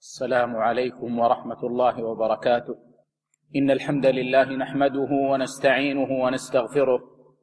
السلام عليكم ورحمة الله وبركاته. إن الحمد لله نحمده ونستعينه ونستغفره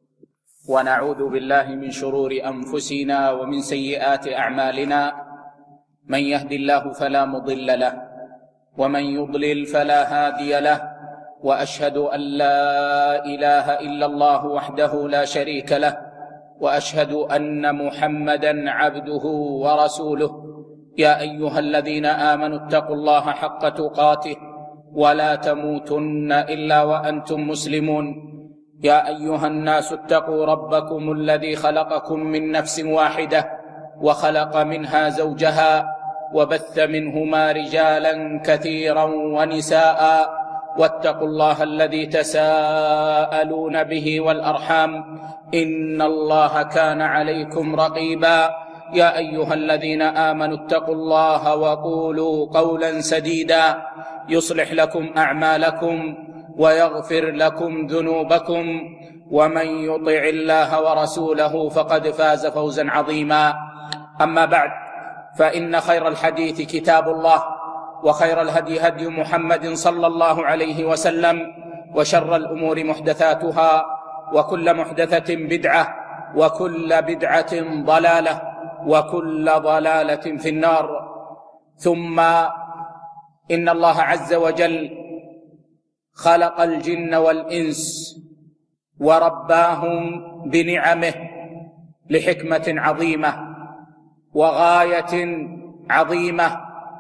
ونعوذ بالله من شرور أنفسنا ومن سيئات أعمالنا. من يهد الله فلا مضل له ومن يضلل فلا هادي له، وأشهد أن لا إله إلا الله وحده لا شريك له، وأشهد أن محمدا عبده ورسوله. يا أيها الذين آمنوا اتقوا الله حق تقاته ولا تموتن إلا وأنتم مسلمون. يا أيها الناس اتقوا ربكم الذي خلقكم من نفس واحدة وخلق منها زوجها وبث منهما رجالا كثيرا ونساء، واتقوا الله الذي تساءلون به والأرحام إن الله كان عليكم رقيبا. يا أيها الذين آمنوا اتقوا الله وقولوا قولا سديدا يصلح لكم أعمالكم ويغفر لكم ذنوبكم، ومن يطع الله ورسوله فقد فاز فوزا عظيما. أما بعد، فإن خير الحديث كتاب الله، وخير الهدي هدي محمد صلى الله عليه وسلم، وشر الأمور محدثاتها، وكل محدثة بدعة، وكل بدعة ضلالة، وكل ضلالة في النار. ثم إن الله عز وجل خلق الجن والإنس ورباهم بنعمه لحكمة عظيمة وغاية عظيمة،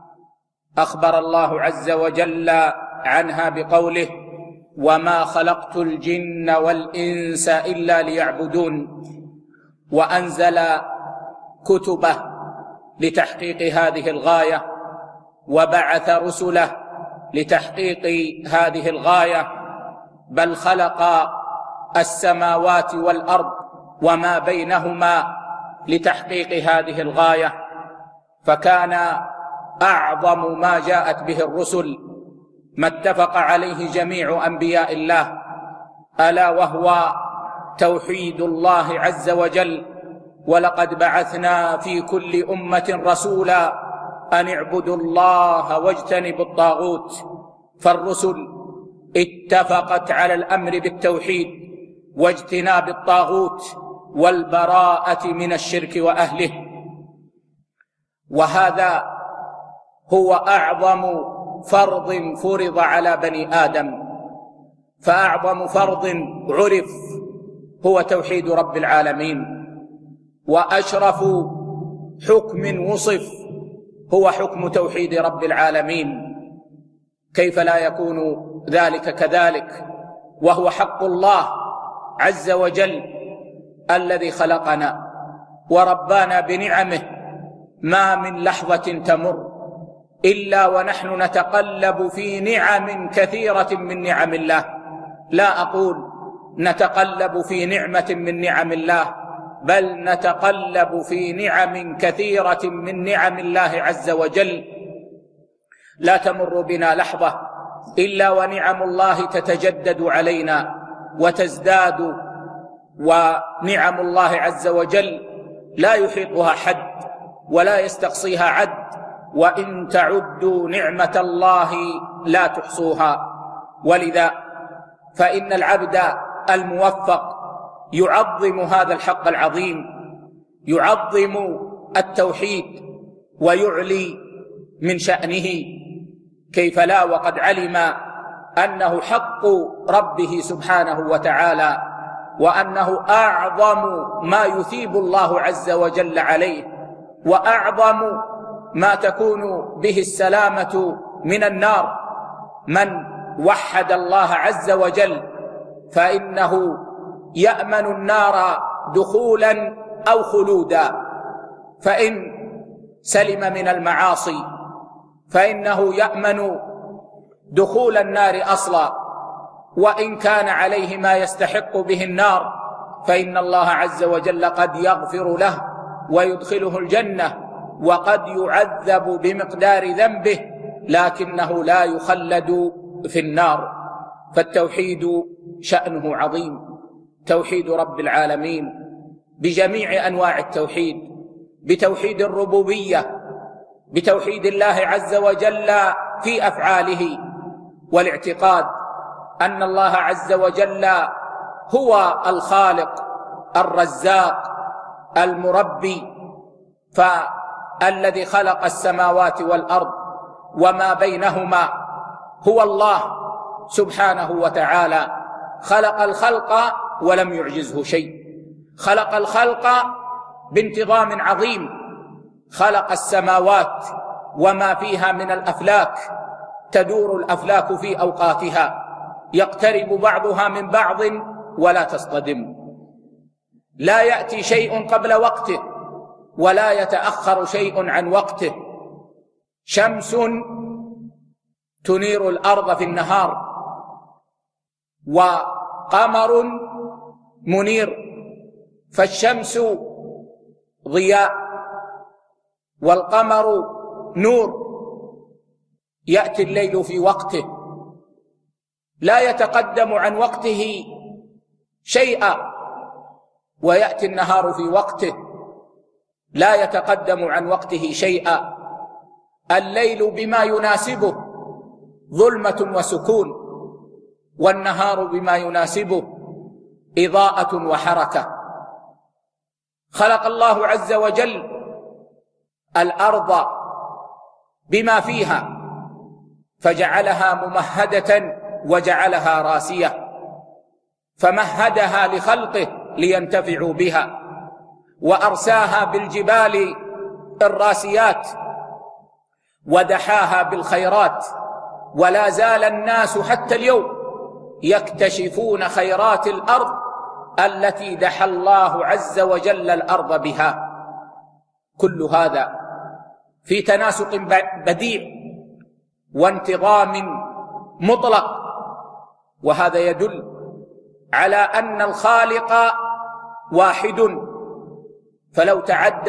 أخبر الله عز وجل عنها بقوله: وما خلقت الجن والإنس إلا ليعبدون. وأنزل كتبه لتحقيق هذه الغاية، وبعث رسله لتحقيق هذه الغاية، بل خلق السماوات والأرض وما بينهما لتحقيق هذه الغاية. فكان أعظم ما جاءت به الرسل ما اتفق عليه جميع أنبياء الله، ألا وهو توحيد الله عز وجل. ولقد بعثنا في كل أمة رسولا أن اعبدوا الله واجتنبوا الطاغوت. فالرسل اتفقت على الأمر بالتوحيد واجتناب الطاغوت والبراءة من الشرك وأهله، وهذا هو أعظم فرض فرض على بني آدم. فأعظم فرض عرف هو توحيد رب العالمين، وأشرف حكم وصف هو حكم توحيد رب العالمين. كيف لا يكون ذلك كذلك وهو حق الله عز وجل الذي خلقنا وربانا بنعمه؟ ما من لحظة تمر إلا ونحن نتقلب في نعم كثيرة من نعم الله. لا أقول نتقلب في نعمة من نعم الله، بل نتقلب في نعم كثيرة من نعم الله عز وجل. لا تمر بنا لحظة إلا ونعم الله تتجدد علينا وتزداد، ونعم الله عز وجل لا يحيطها حد ولا يستقصيها عد، وإن تعدوا نعمة الله لا تحصوها. ولذا فإن العبد الموفق يعظم هذا الحق العظيم، يعظم التوحيد ويعلي من شأنه. كيف لا وقد علم أنه حق ربه سبحانه وتعالى، وأنه أعظم ما يثيب الله عز وجل عليه، وأعظم ما تكون به السلامة من النار. من وحد الله عز وجل فإنه يأمن النار دخولا أو خلودا، فإن سلم من المعاصي فإنه يأمن دخول النار أصلا، وإن كان عليه ما يستحق به النار فإن الله عز وجل قد يغفر له ويدخله الجنة، وقد يعذب بمقدار ذنبه لكنه لا يخلد في النار. فالتوحيد شأنه عظيم، توحيد رب العالمين بجميع أنواع التوحيد، بتوحيد الربوبية بتوحيد الله عز وجل في أفعاله، والاعتقاد أن الله عز وجل هو الخالق الرزاق المربي، فالذي خلق السماوات والأرض وما بينهما هو الله سبحانه وتعالى. خلق الخلق ولم يعجزه شيء، خلق الخلق بانتظام عظيم، خلق السماوات وما فيها من الأفلاك، تدور الأفلاك في أوقاتها، يقترب بعضها من بعض ولا تصطدم، لا يأتي شيء قبل وقته ولا يتأخر شيء عن وقته. شمس تنير الأرض في النهار، وقمر منير، فالشمس ضياء والقمر نور. يأتي الليل في وقته لا يتقدم عن وقته شيئا، ويأتي النهار في وقته لا يتقدم عن وقته شيئا. الليل بما يناسبه ظلمة وسكون، والنهار بما يناسبه إضاءة وحركة. خلق الله عز وجل الأرض بما فيها فجعلها ممهدة وجعلها راسية، فمهدها لخلقه لينتفعوا بها، وأرساها بالجبال الراسيات ودحاها بالخيرات. ولا زال الناس حتى اليوم يكتشفون خيرات الأرض التي دحى الله عز وجل الأرض بها. كل هذا في تناسق بديع وانتظام مطلق، وهذا يدل على أن الخالق واحد. فلو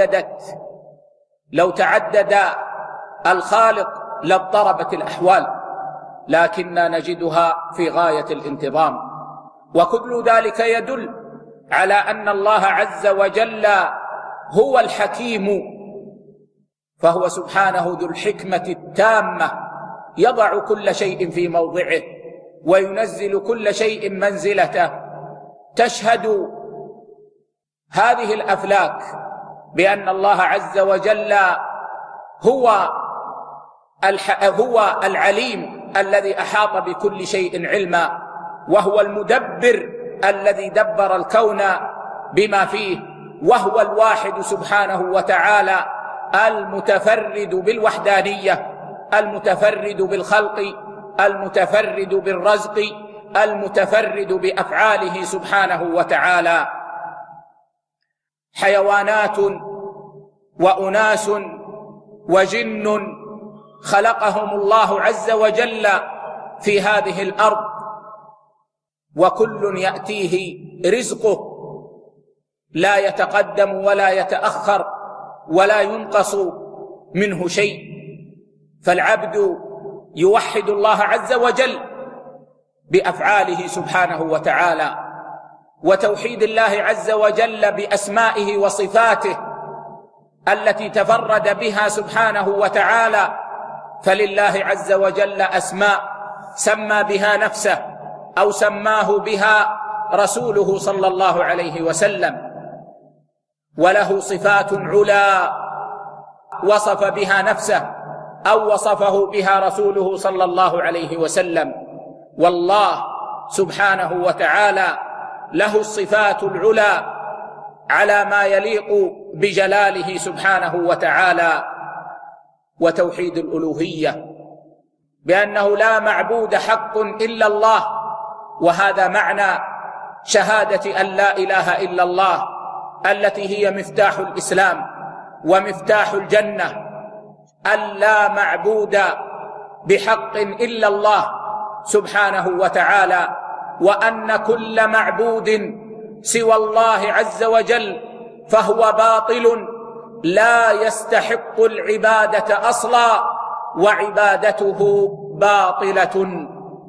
تعدد الخالق لاضطربت الأحوال، لكننا نجدها في غاية الانتظام. وكل ذلك يدل على أن الله عز وجل هو الحكيم، فهو سبحانه ذو الحكمة التامة، يضع كل شيء في موضعه وينزل كل شيء منزلته. تشهد هذه الأفلاك بأن الله عز وجل هو العليم الذي أحاط بكل شيء علما، وهو المدبر الذي دبر الكون بما فيه، وهو الواحد سبحانه وتعالى المتفرد بالوحدانية، المتفرد بالخلق، المتفرد بالرزق، المتفرد بأفعاله سبحانه وتعالى. حيوانات وأناس وجن خلقهم الله عز وجل في هذه الأرض، وكل يأتيه رزقه، لا يتقدم ولا يتأخر ولا ينقص منه شيء. فالعبد يوحد الله عز وجل بأفعاله سبحانه وتعالى، وتوحيد الله عز وجل بأسمائه وصفاته التي تفرد بها سبحانه وتعالى. فلله عز وجل أسماء سمى بها نفسه أو سماه بها رسوله صلى الله عليه وسلم، وله صفات علا وصف بها نفسه أو وصفه بها رسوله صلى الله عليه وسلم. والله سبحانه وتعالى له الصفات العلا على ما يليق بجلاله سبحانه وتعالى. وتوحيد الألوهية بأنه لا معبود حق إلا الله، وهذا معنى شهادة أن لا إله إلا الله التي هي مفتاح الإسلام ومفتاح الجنة، أن لا معبود بحق إلا الله سبحانه وتعالى، وأن كل معبود سوى الله عز وجل فهو باطل لا يستحق العبادة أصلا، وعبادته باطلة.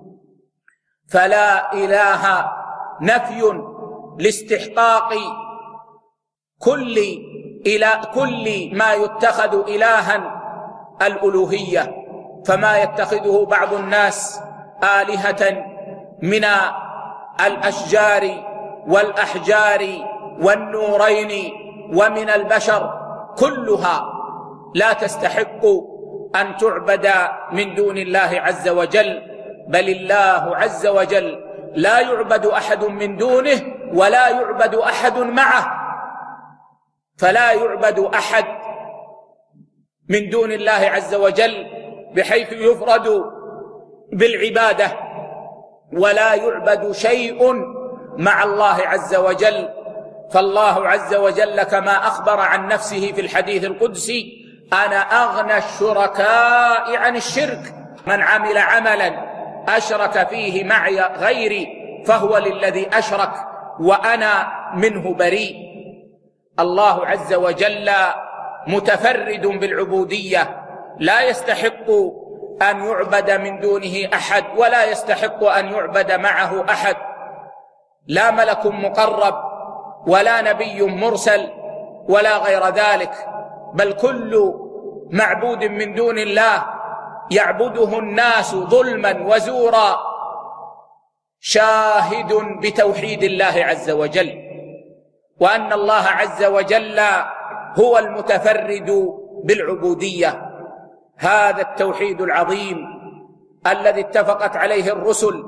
فلا إله نفي لاستحقاق كل ما يتخذ إلها الألوهية، فما يتخذه بعض الناس آلهة من الأشجار والأحجار والنورين ومن البشر كلها لا تستحق أن تعبد من دون الله عز وجل، بل الله عز وجل لا يعبد أحد من دونه ولا يعبد أحد معه، فلا يعبد أحد من دون الله عز وجل بحيث يفرد بالعبادة، ولا يعبد شيء مع الله عز وجل. فالله عز وجل كما أخبر عن نفسه في الحديث القدسي: أنا أغنى الشركاء عن الشرك، من عمل عملا أشرك فيه معي غيري فهو للذي أشرك وأنا منه بريء. الله عز وجل متفرد بالعبودية، لا يستحق أن يعبد من دونه أحد، ولا يستحق أن يعبد معه أحد، لا ملك مقرب ولا نبي مرسل ولا غير ذلك، بل كل معبود من دون الله يعبده الناس ظلما وزورا شاهد بتوحيد الله عز وجل، وأن الله عز وجل هو المتفرد بالعبودية. هذا التوحيد العظيم الذي اتفقت عليه الرسل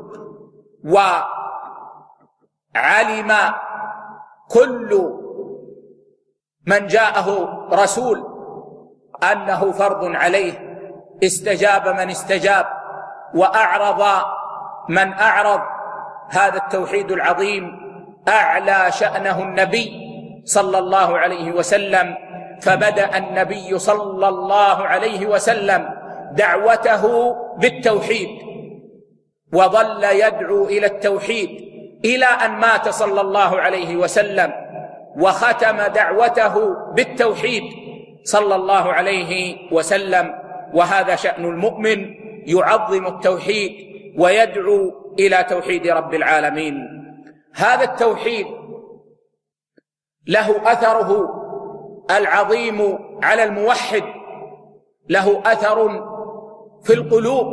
وعلم كل من جاءه رسول أنه فرض عليه، استجاب من استجاب وأعرض من أعرض. هذا التوحيد العظيم أعلى شأنه النبي صلى الله عليه وسلم، فبدأ النبي صلى الله عليه وسلم دعوته بالتوحيد، وظل يدعو إلى التوحيد إلى أن مات صلى الله عليه وسلم، وختم دعوته بالتوحيد صلى الله عليه وسلم. وهذا شأن المؤمن، يعظم التوحيد ويدعو إلى توحيد رب العالمين. هذا التوحيد له أثره العظيم على الموحد، له أثر في القلوب،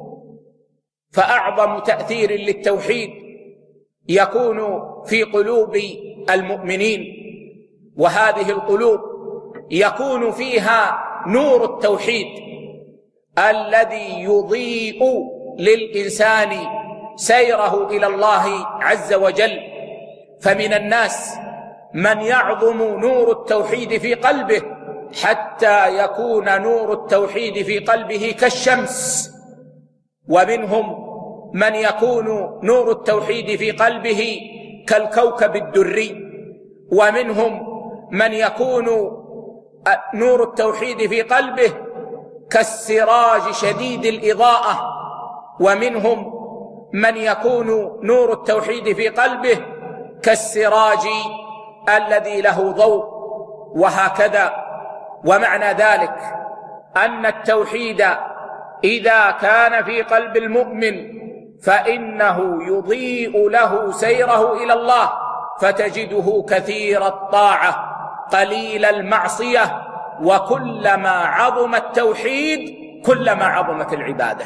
فأعظم تأثير للتوحيد يكون في قلوب المؤمنين، وهذه القلوب يكون فيها نور التوحيد الذي يضيء للإنسان سيره إلى الله عز وجل. فمن الناس من يعظم نور التوحيد في قلبه حتى يكون نور التوحيد في قلبه كالشمس، ومنهم من يكون نور التوحيد في قلبه كالكوكب الدري، ومنهم من يكون نور التوحيد في قلبه كالسراج شديد الإضاءة، ومنهم من يكون نور التوحيد في قلبه كالسراج الذي له ضوء، وهكذا. ومعنى ذلك أن التوحيد إذا كان في قلب المؤمن فإنه يضيء له سيره إلى الله، فتجده كثير الطاعة قليل المعصية، وكلما عظم التوحيد كلما عظمت العبادة.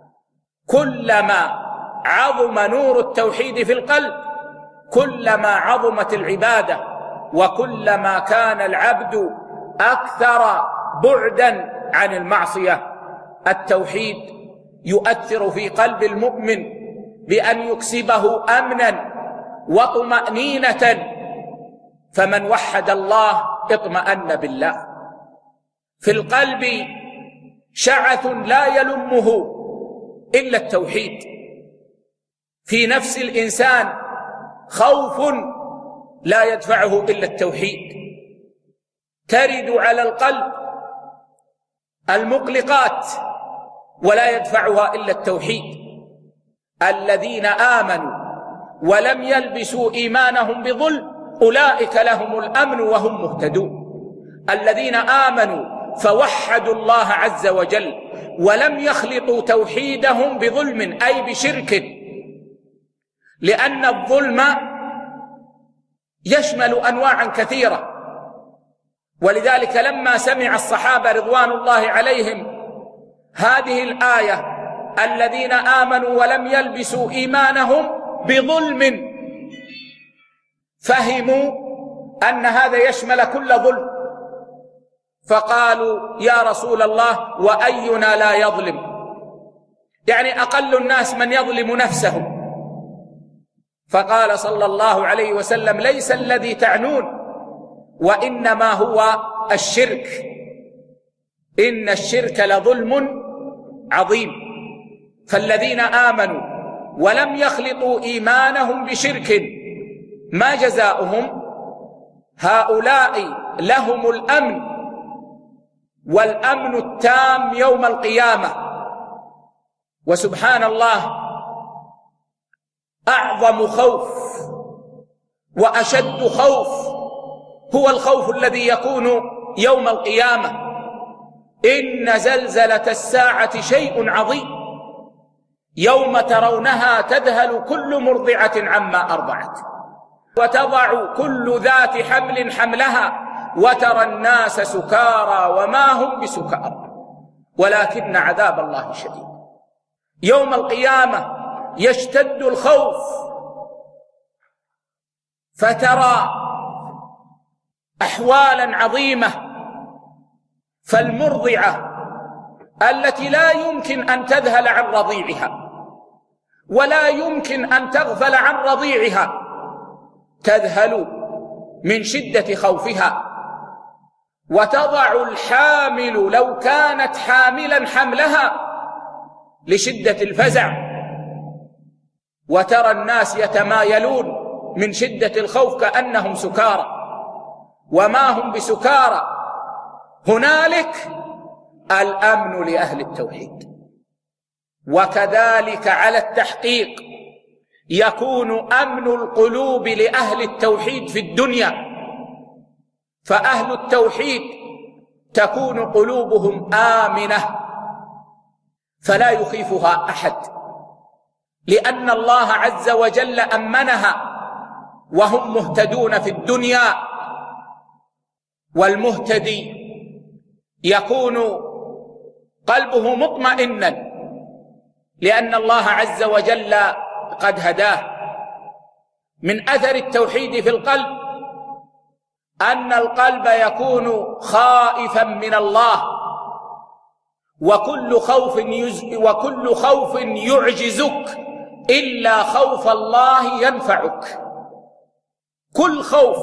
كلما عظم نور التوحيد في القلب كلما عظمت العبادة، وكلما كان العبد أكثر بعدا عن المعصية. التوحيد يؤثر في قلب المؤمن بأن يكسبه أمنا وطمأنينة، فمن وحد الله اطمأن بالله. في القلب شعث لا يلمه إلا التوحيد، في نفس الإنسان خوف لا يدفعه إلا التوحيد. ترد على القلب المقلقات ولا يدفعها إلا التوحيد. الذين آمنوا ولم يلبسوا إيمانهم بظلم أولئك لهم الأمن وهم مهتدون. الذين آمنوا فوحدوا الله عز وجل ولم يخلطوا توحيدهم بظلم أي بشرك، لأن الظلم يشمل أنواعا كثيرة. ولذلك لما سمع الصحابة رضوان الله عليهم هذه الآية الذين آمنوا ولم يلبسوا إيمانهم بظلم، فهموا أن هذا يشمل كل ظلم، فقالوا يا رسول الله وأينا لا يظلم؟ يعني أقل الناس من يظلم نفسه. فقال صلى الله عليه وسلم ليس الذي تعنون، وإنما هو الشرك، إن الشرك لظلم عظيم. فالذين آمنوا ولم يخلطوا إيمانهم بشرك ما جزاؤهم؟ هؤلاء لهم الأمن، والأمن التام يوم القيامة. وسبحان الله، أعظم خوف وأشد خوف هو الخوف الذي يكون يوم القيامة. إن زلزلة الساعة شيء عظيم، يوم ترونها تذهل كل مرضعة عما أرضعت وتضع كل ذات حمل حملها وترى الناس سكارى وما هم بسكارى ولكن عذاب الله شديد. يوم القيامة يشتد الخوف، فترى أحوالا عظيمة. فالمرضعة التي لا يمكن أن تذهل عن رضيعها ولا يمكن أن تغفل عن رضيعها تذهل من شدة خوفها، وتضع الحامل لو كانت حاملا حملها لشدة الفزع، وترى الناس يتمايلون من شدة الخوف كأنهم سكارى وما هم بسكارى. هنالك الأمن لأهل التوحيد. وكذلك على التحقيق يكون أمن القلوب لأهل التوحيد في الدنيا، فأهل التوحيد تكون قلوبهم آمنة فلا يخيفها أحد، لأن الله عز وجل أمنها وهم مهتدون في الدنيا. والمهتدي يكون قلبه مطمئنا لأن الله عز وجل قد هداه. من أثر التوحيد في القلب أن القلب يكون خائفا من الله، وكل خوف يعجزك إلا خوف الله ينفعك. كل خوف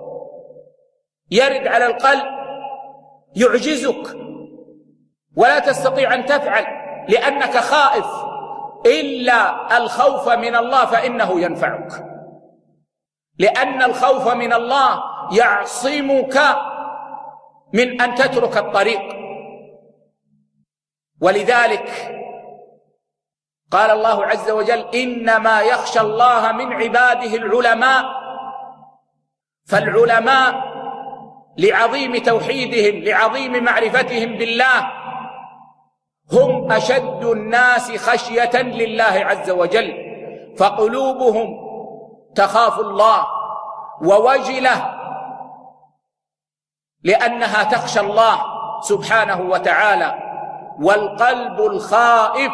يرد على القلب يعجزك ولا تستطيع أن تفعل لأنك خائف، إلا الخوف من الله فإنه ينفعك، لأن الخوف من الله يعصمك من أن تترك الطريق. ولذلك قال الله عز وجل إنما يخشى الله من عباده العلماء. فالعلماء لعظيم توحيدهم، لعظيم معرفتهم بالله، هم أشد الناس خشية لله عز وجل، فقلوبهم تخاف الله ووجلة لأنها تخشى الله سبحانه وتعالى. والقلب الخائف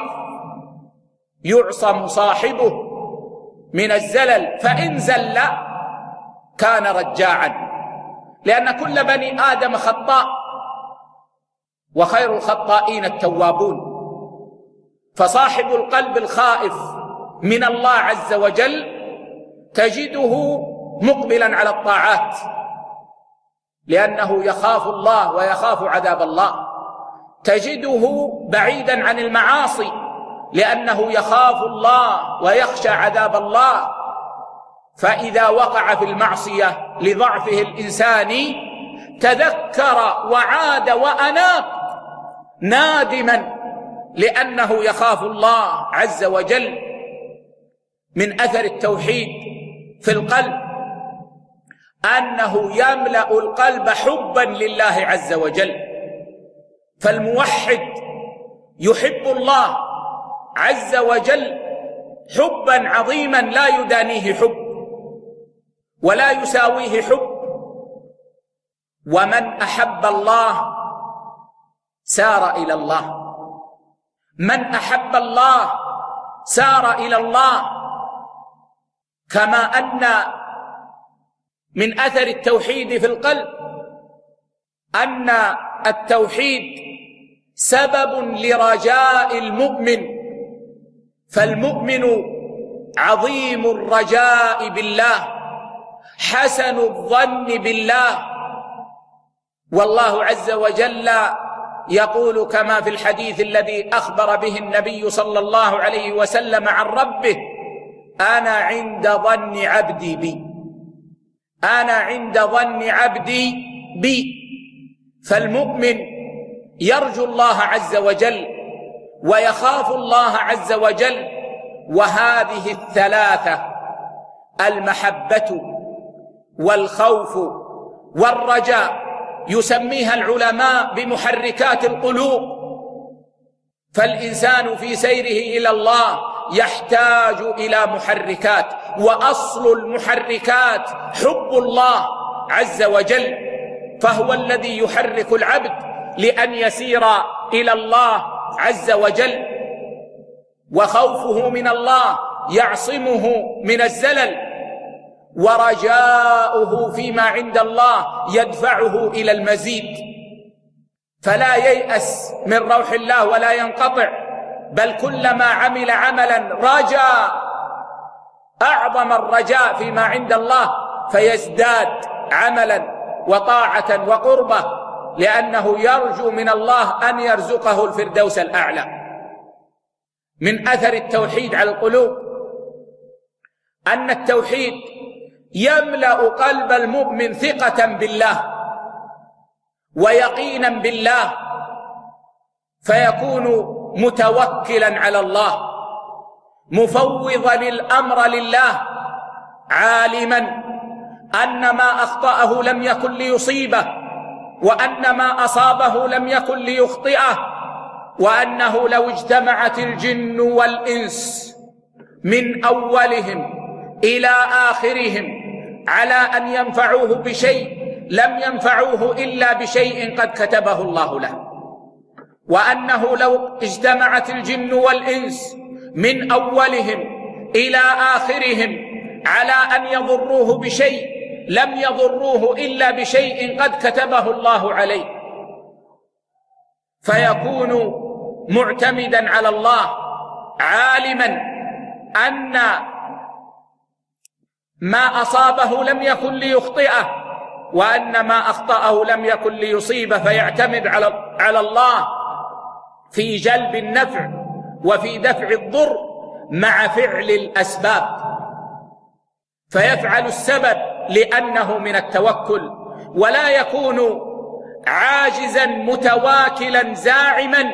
يعصم صاحبه من الزلل، فإن زل كان رجاعا، لأن كل بني آدم خطاء وخير الخطائين التوابون. فصاحب القلب الخائف من الله عز وجل تجده مقبلا على الطاعات لأنه يخاف الله ويخاف عذاب الله، تجده بعيدا عن المعاصي لأنه يخاف الله ويخشى عذاب الله. فإذا وقع في المعصية لضعفه الإنساني تذكر وعاد وأناب نادما لأنه يخاف الله عز وجل. من أثر التوحيد في القلب أنه يملأ القلب حبا لله عز وجل. فالموحد يحب الله عز وجل حبا عظيما لا يدانيه حب ولا يساويه حب. ومن أحب الله سار إلى الله، من أحب الله سار إلى الله، كما أن من أثر التوحيد في القلب أن التوحيد سبب لرجاء المؤمن، فالمؤمن عظيم الرجاء بالله، حسن الظن بالله، والله عز وجل يقول كما في الحديث الذي أخبر به النبي صلى الله عليه وسلم عن ربه: أنا عند ظن عبدي بي، أنا عند ظن عبدي بي. فالمؤمن يرجو الله عز وجل ويخاف الله عز وجل، وهذه الثلاثة المحبة والخوف والرجاء يسميها العلماء بمحركات القلوب. فالإنسان في سيره إلى الله يحتاج إلى محركات، وأصل المحركات حب الله عز وجل، فهو الذي يحرك العبد لأن يسير إلى الله عز وجل، وخوفه من الله يعصمه من الزلل، ورجاؤه فيما عند الله يدفعه إلى المزيد، فلا ييأس من روح الله ولا ينقطع، بل كلما عمل عملا رجاء أعظم الرجاء فيما عند الله فيزداد عملا وطاعة وقربة، لأنه يرجو من الله أن يرزقه الفردوس الأعلى. من أثر التوحيد على القلوب أن التوحيد يملأ قلب المؤمن ثقة بالله ويقينا بالله، فيكون متوكلا على الله، مفوضا الأمر لله، عالما أن ما أخطأه لم يكن ليصيبه، وأن ما أصابه لم يكن ليخطئه، وأنه لو اجتمعت الجن والإنس من أولهم إلى آخرهم على أن ينفعوه بشيء لم ينفعوه إلا بشيء قد كتبه الله له، وأنه لو اجتمعت الجن والإنس من أولهم إلى آخرهم على أن يضروه بشيء لم يضروه إلا بشيء قد كتبه الله عليه، فيكون معتمدا على الله، عالما أن ما أصابه لم يكن ليخطئه، وأن ما أخطأه لم يكن ليصيبه، فيعتمد على الله في جلب النفع وفي دفع الضر مع فعل الأسباب، فيفعل السبب لأنه من التوكل، ولا يكون عاجزا متواكلا زاعما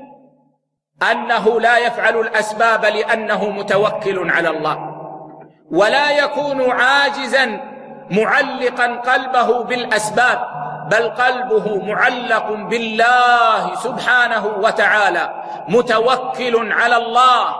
أنه لا يفعل الأسباب لأنه متوكل على الله، ولا يكون عاجزا معلقا قلبه بالأسباب، بل قلبه معلق بالله سبحانه وتعالى، متوكل على الله،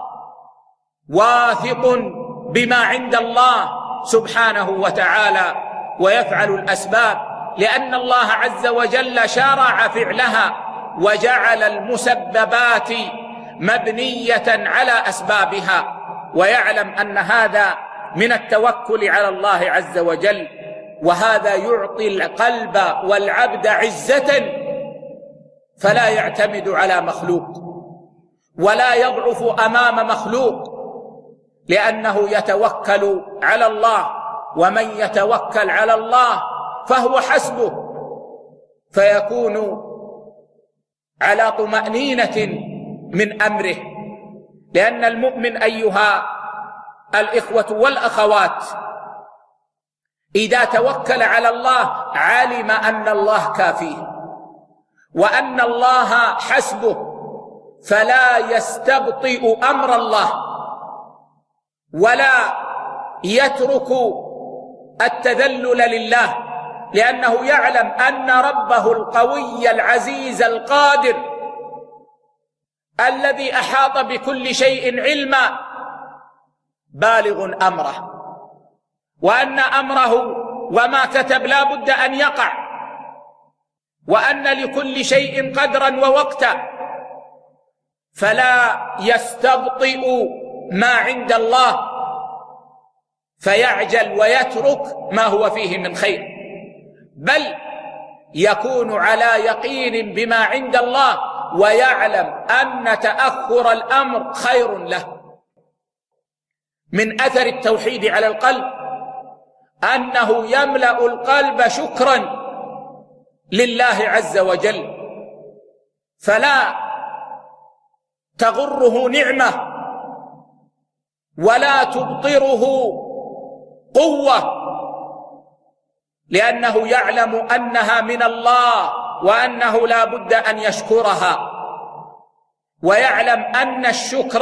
واثق بما عند الله سبحانه وتعالى، ويفعل الأسباب لأن الله عز وجل شرع فعلها وجعل المسببات مبنية على أسبابها، ويعلم أن هذا من التوكل على الله عز وجل، وهذا يعطي القلب والعبد عزة، فلا يعتمد على مخلوق ولا يضعف أمام مخلوق، لأنه يتوكل على الله، ومن يتوكل على الله فهو حسبه، فيكون على طمأنينة من أمره. لأن المؤمن أيها الإخوة والأخوات إذا توكل على الله علم أن الله كافيه وأن الله حسبه، فلا يستبطئ أمر الله ولا يترك التذلل لله، لأنه يعلم أن ربه القوي العزيز القادر الذي أحاط بكل شيء علما بالغ أمره، وأن أمره وما كتب لا بد أن يقع، وأن لكل شيء قدرا ووقتا، فلا يستبطئ ما عند الله فيعجل ويترك ما هو فيه من خير، بل يكون على يقين بما عند الله ويعلم أن تأخر الأمر خير له. من أثر التوحيد على القلب أنه يملأ القلب شكرا لله عز وجل، فلا تغره نعمة ولا تبطره قوة، لأنه يعلم أنها من الله وأنه لا بد أن يشكرها، ويعلم أن الشكر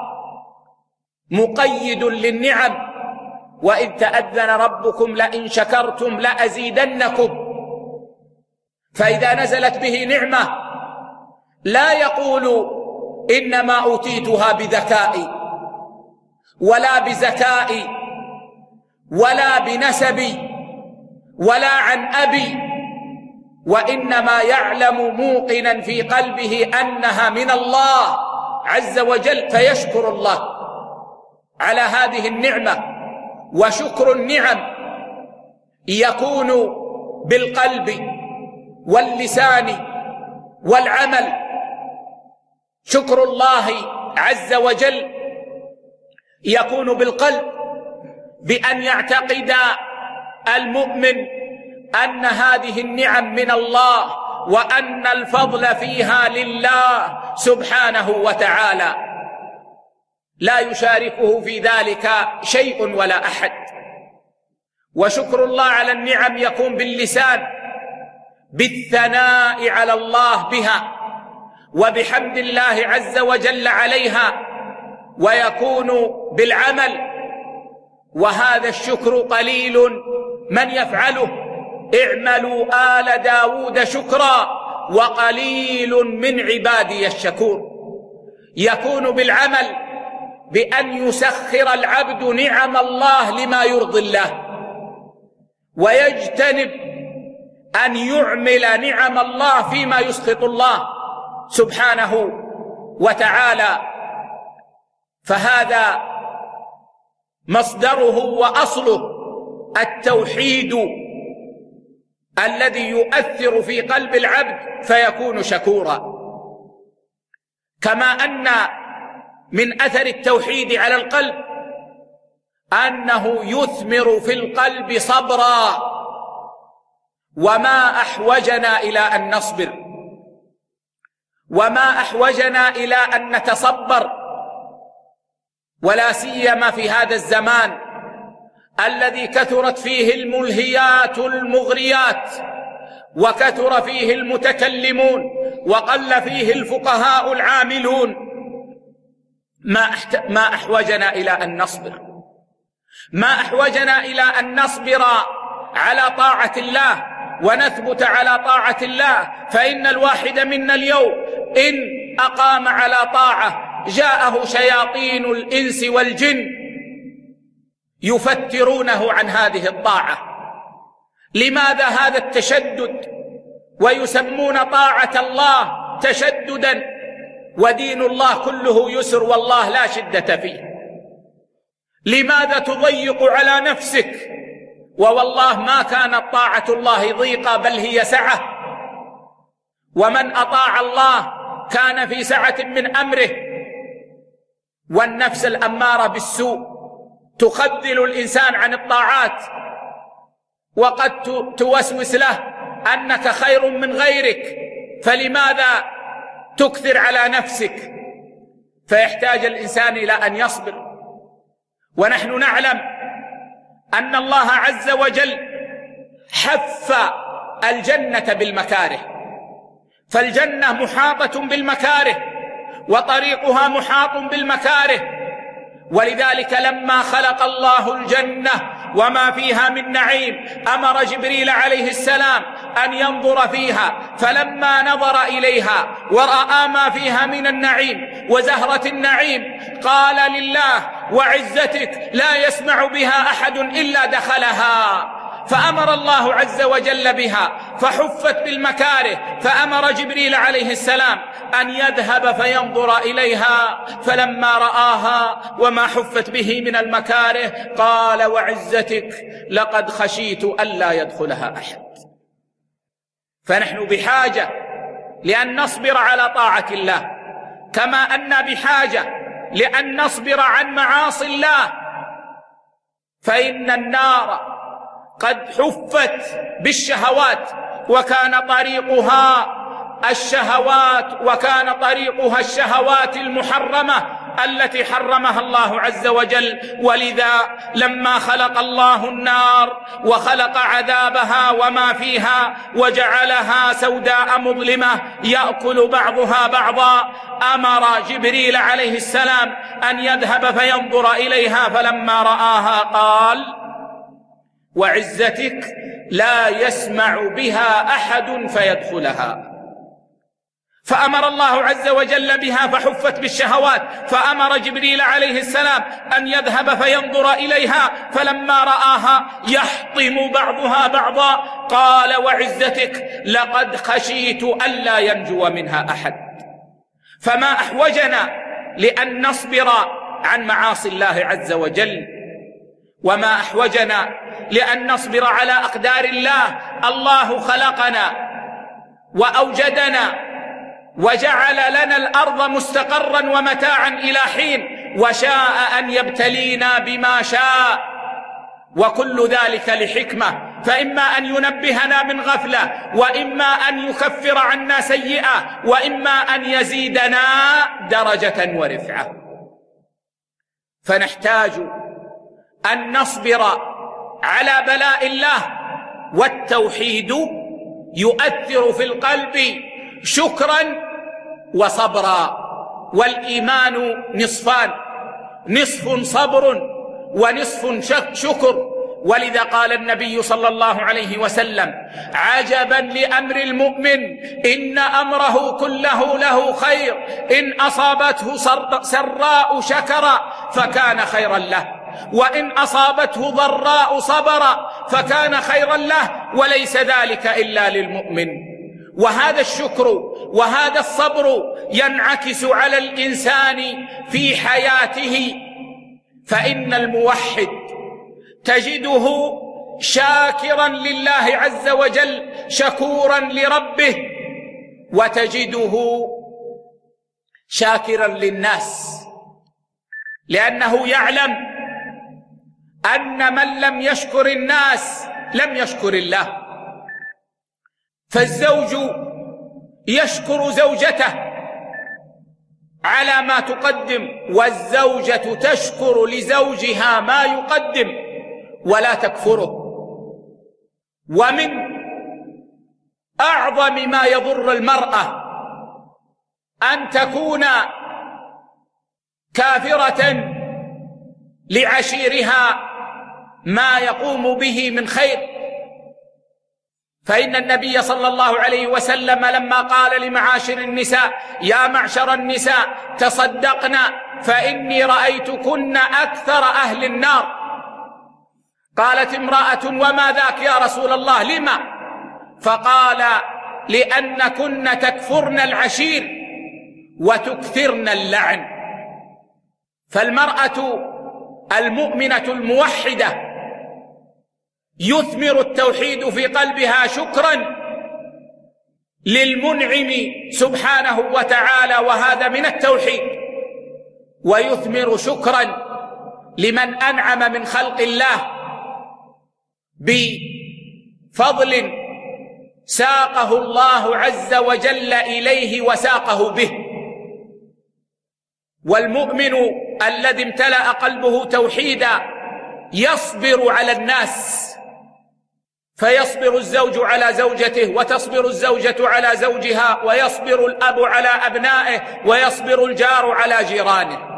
مقيد للنعم، وإذ تأذن ربكم لئن شكرتم لأزيدنكم. فإذا نزلت به نعمة لا يقول إنما أوتيتها بذكائي ولا بزكائي ولا بنسبي ولا عن أبي، وإنما يعلم موقنا في قلبه أنها من الله عز وجل، فيشكر الله على هذه النعمة. وشكر النعم يكون بالقلب واللسان والعمل. شكر الله عز وجل يكون بالقلب بأن يعتقد المؤمن أن هذه النعم من الله وأن الفضل فيها لله سبحانه وتعالى، لا يشاركه في ذلك شيء ولا أحد. وشكر الله على النعم يكون باللسان بالثناء على الله بها وبحمد الله عز وجل عليها، ويكون بالعمل، وهذا الشكر قليل من يفعله. اعملوا آل داود شكرا وقليل من عبادي الشكور. يكون بالعمل بأن يسخر العبد نعم الله لما يرضي الله، ويجتنب أن يعمل نعم الله فيما يسخط الله سبحانه وتعالى. فهذا مصدره وأصله التوحيد الذي يؤثر في قلب العبد فيكون شكورا. كما أن من أثر التوحيد على القلب أنه يثمر في القلب صبرا، وما أحوجنا إلى أن نصبر، وما أحوجنا إلى أن نتصبر، ولا سيما في هذا الزمان الذي كثرت فيه الملهيات المغريات، وكثر فيه المتكلمون، وقل فيه الفقهاء العاملون. ما أحوجنا إلى أن نصبر، ما أحوجنا إلى أن نصبر على طاعة الله ونثبت على طاعة الله. فإن الواحد منا اليوم إن أقام على طاعة جاءه شياطين الإنس والجن يفترونه عن هذه الطاعة. لماذا هذا التشدد؟ ويسمون طاعة الله تشددا، ودين الله كله يسر والله لا شدة فيه. لماذا تضيق على نفسك؟ ووالله ما كانت طاعة الله ضيقة، بل هي سعة. ومن أطاع الله كان في سعة من أمره. والنفس الأمارة بالسوء تخذل الإنسان عن الطاعات، وقد توسوس له أنك خير من غيرك، فلماذا تكثر على نفسك؟ فيحتاج الإنسان إلى أن يصبر. ونحن نعلم أن الله عز وجل حف الجنة بالمكاره، فالجنة محاطة بالمكاره وطريقها محاط بالمكاره. ولذلك لما خلق الله الجنة وما فيها من نعيم أمر جبريل عليه السلام أن ينظر فيها، فلما نظر إليها ورأى ما فيها من النعيم وزهرة النعيم قال لله وعزتك لا يسمع بها أحد إلا دخلها. فأمر الله عز وجل بها فحفت بالمكاره، فأمر جبريل عليه السلام أن يذهب فينظر إليها، فلما رآها وما حفت به من المكاره قال: وعزتك لقد خشيت ألا يدخلها أحد. فنحن بحاجة لأن نصبر على طاعة الله، كما أن بحاجة لأن نصبر عن معاصي الله، فإن النار قد حفت بالشهوات وكان طريقها الشهوات المحرمة التي حرمها الله عز وجل. ولذا لما خلق الله النار وخلق عذابها وما فيها وجعلها سوداء مظلمة يأكل بعضها بعضا، أمر جبريل عليه السلام أن يذهب فينظر إليها، فلما رآها قال: وعزتك لا يسمع بها أحد فيدخلها. فأمر الله عز وجل بها فحفت بالشهوات، فأمر جبريل عليه السلام أن يذهب فينظر إليها، فلما رآها يحطم بعضها بعضا قال: وعزتك لقد خشيت ألا ينجو منها أحد. فما أحوجنا لأن نصبر عن معاصي الله عز وجل، وما أحوجنا لأن نصبر على أقدار الله. الله خلقنا وأوجدنا وجعل لنا الأرض مستقرا ومتاعا إلى حين، وشاء أن يبتلينا بما شاء، وكل ذلك لحكمة، فإما أن ينبهنا من غفلة، وإما أن يكفر عنا سيئة، وإما أن يزيدنا درجة ورفعة. فنحتاج أن نصبر على بلاء الله، والتوحيد يؤثر في القلب شكرا وصبرا. والإيمان نصفان: نصف صبر ونصف شكر. ولذا قال النبي صلى الله عليه وسلم: عجبا لأمر المؤمن إن أمره كله له خير، إن أصابته سراء شكر فكان خيرا له، وإن أصابته ضراء صبر فكان خيرا له، وليس ذلك إلا للمؤمن. وهذا الشكر وهذا الصبر ينعكس على الإنسان في حياته، فإن الموحد تجده شاكرا لله عز وجل، شكورا لربه، وتجده شاكرا للناس، لأنه يعلم أن من لم يشكر الناس لم يشكر الله. فالزوج يشكر زوجته على ما تقدم، والزوجة تشكر لزوجها ما يقدم ولا تكفره. ومن أعظم ما يضر المرأة أن تكون كافرة لعشيرها ما يقوم به من خير. فإن النبي صلى الله عليه وسلم لما قال لمعاشر النساء: يا معشر النساء تصدقنا فإني رأيتكن أكثر أهل النار. قالت امرأة: وما ذاك يا رسول الله؟ لما؟ فقال: لأنكن تكفرن العشير وتكثرن اللعن. فالمرأة المؤمنة الموحدة يثمر التوحيد في قلبها شكرا للمنعم سبحانه وتعالى، وهذا من التوحيد، ويثمر شكرا لمن أنعم من خلق الله بفضل ساقه الله عز وجل إليه وساقه به. والمؤمن الذي امتلأ قلبه توحيدا يصبر على الناس، فيصبر الزوج على زوجته، وتصبر الزوجة على زوجها، ويصبر الأب على أبنائه، ويصبر الجار على جيرانه.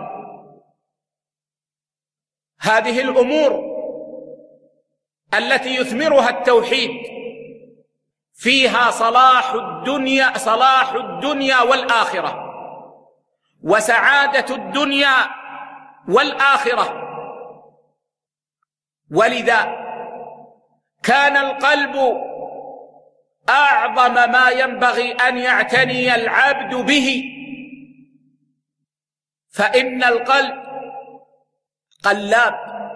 هذه الأمور التي يثمرها التوحيد فيها صلاح الدنيا والآخرة، وسعادة الدنيا والآخرة. ولذا كان القلب أعظم ما ينبغي أن يعتني العبد به، فإن القلب قلاب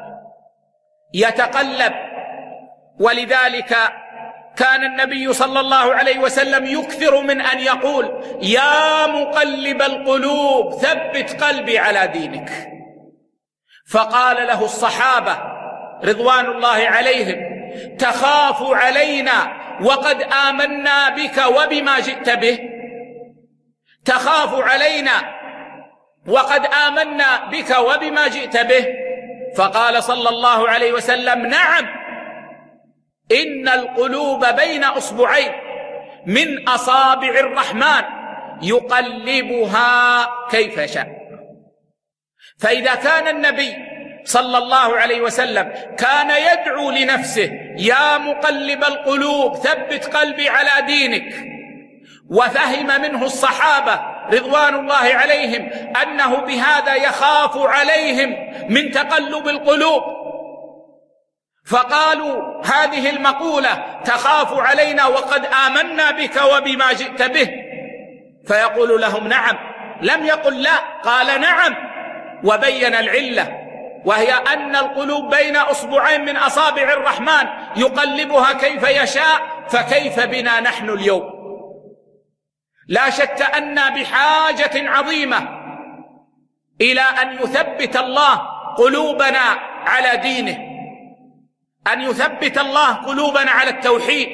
يتقلب. ولذلك كان النبي صلى الله عليه وسلم يكثر من أن يقول: يا مقلب القلوب ثبت قلبي على دينك. فقال له الصحابة رضوان الله عليهم: تخاف علينا وقد آمنا بك وبما جئت به؟ تخاف علينا وقد آمنا بك وبما جئت به؟ فقال صلى الله عليه وسلم: نعم، إن القلوب بين أصبعين من أصابع الرحمن يقلبها كيف يشاء. فإذا كان النبي صلى الله عليه وسلم كان يدعو لنفسه: يا مقلب القلوب ثبت قلبي على دينك، وفهم منه الصحابة رضوان الله عليهم أنه بهذا يخاف عليهم من تقلب القلوب، فقالوا هذه المقولة: تخاف علينا وقد آمنا بك وبما جئت به، فيقول لهم: نعم. لم يقل لا، قال نعم، وبين العلة، وهي أن القلوب بين أصبعين من أصابع الرحمن يقلبها كيف يشاء، فكيف بنا نحن اليوم؟ لا شك أننا بحاجة عظيمة إلى أن يثبت الله قلوبنا على دينه، أن يثبت الله قلوبنا على التوحيد.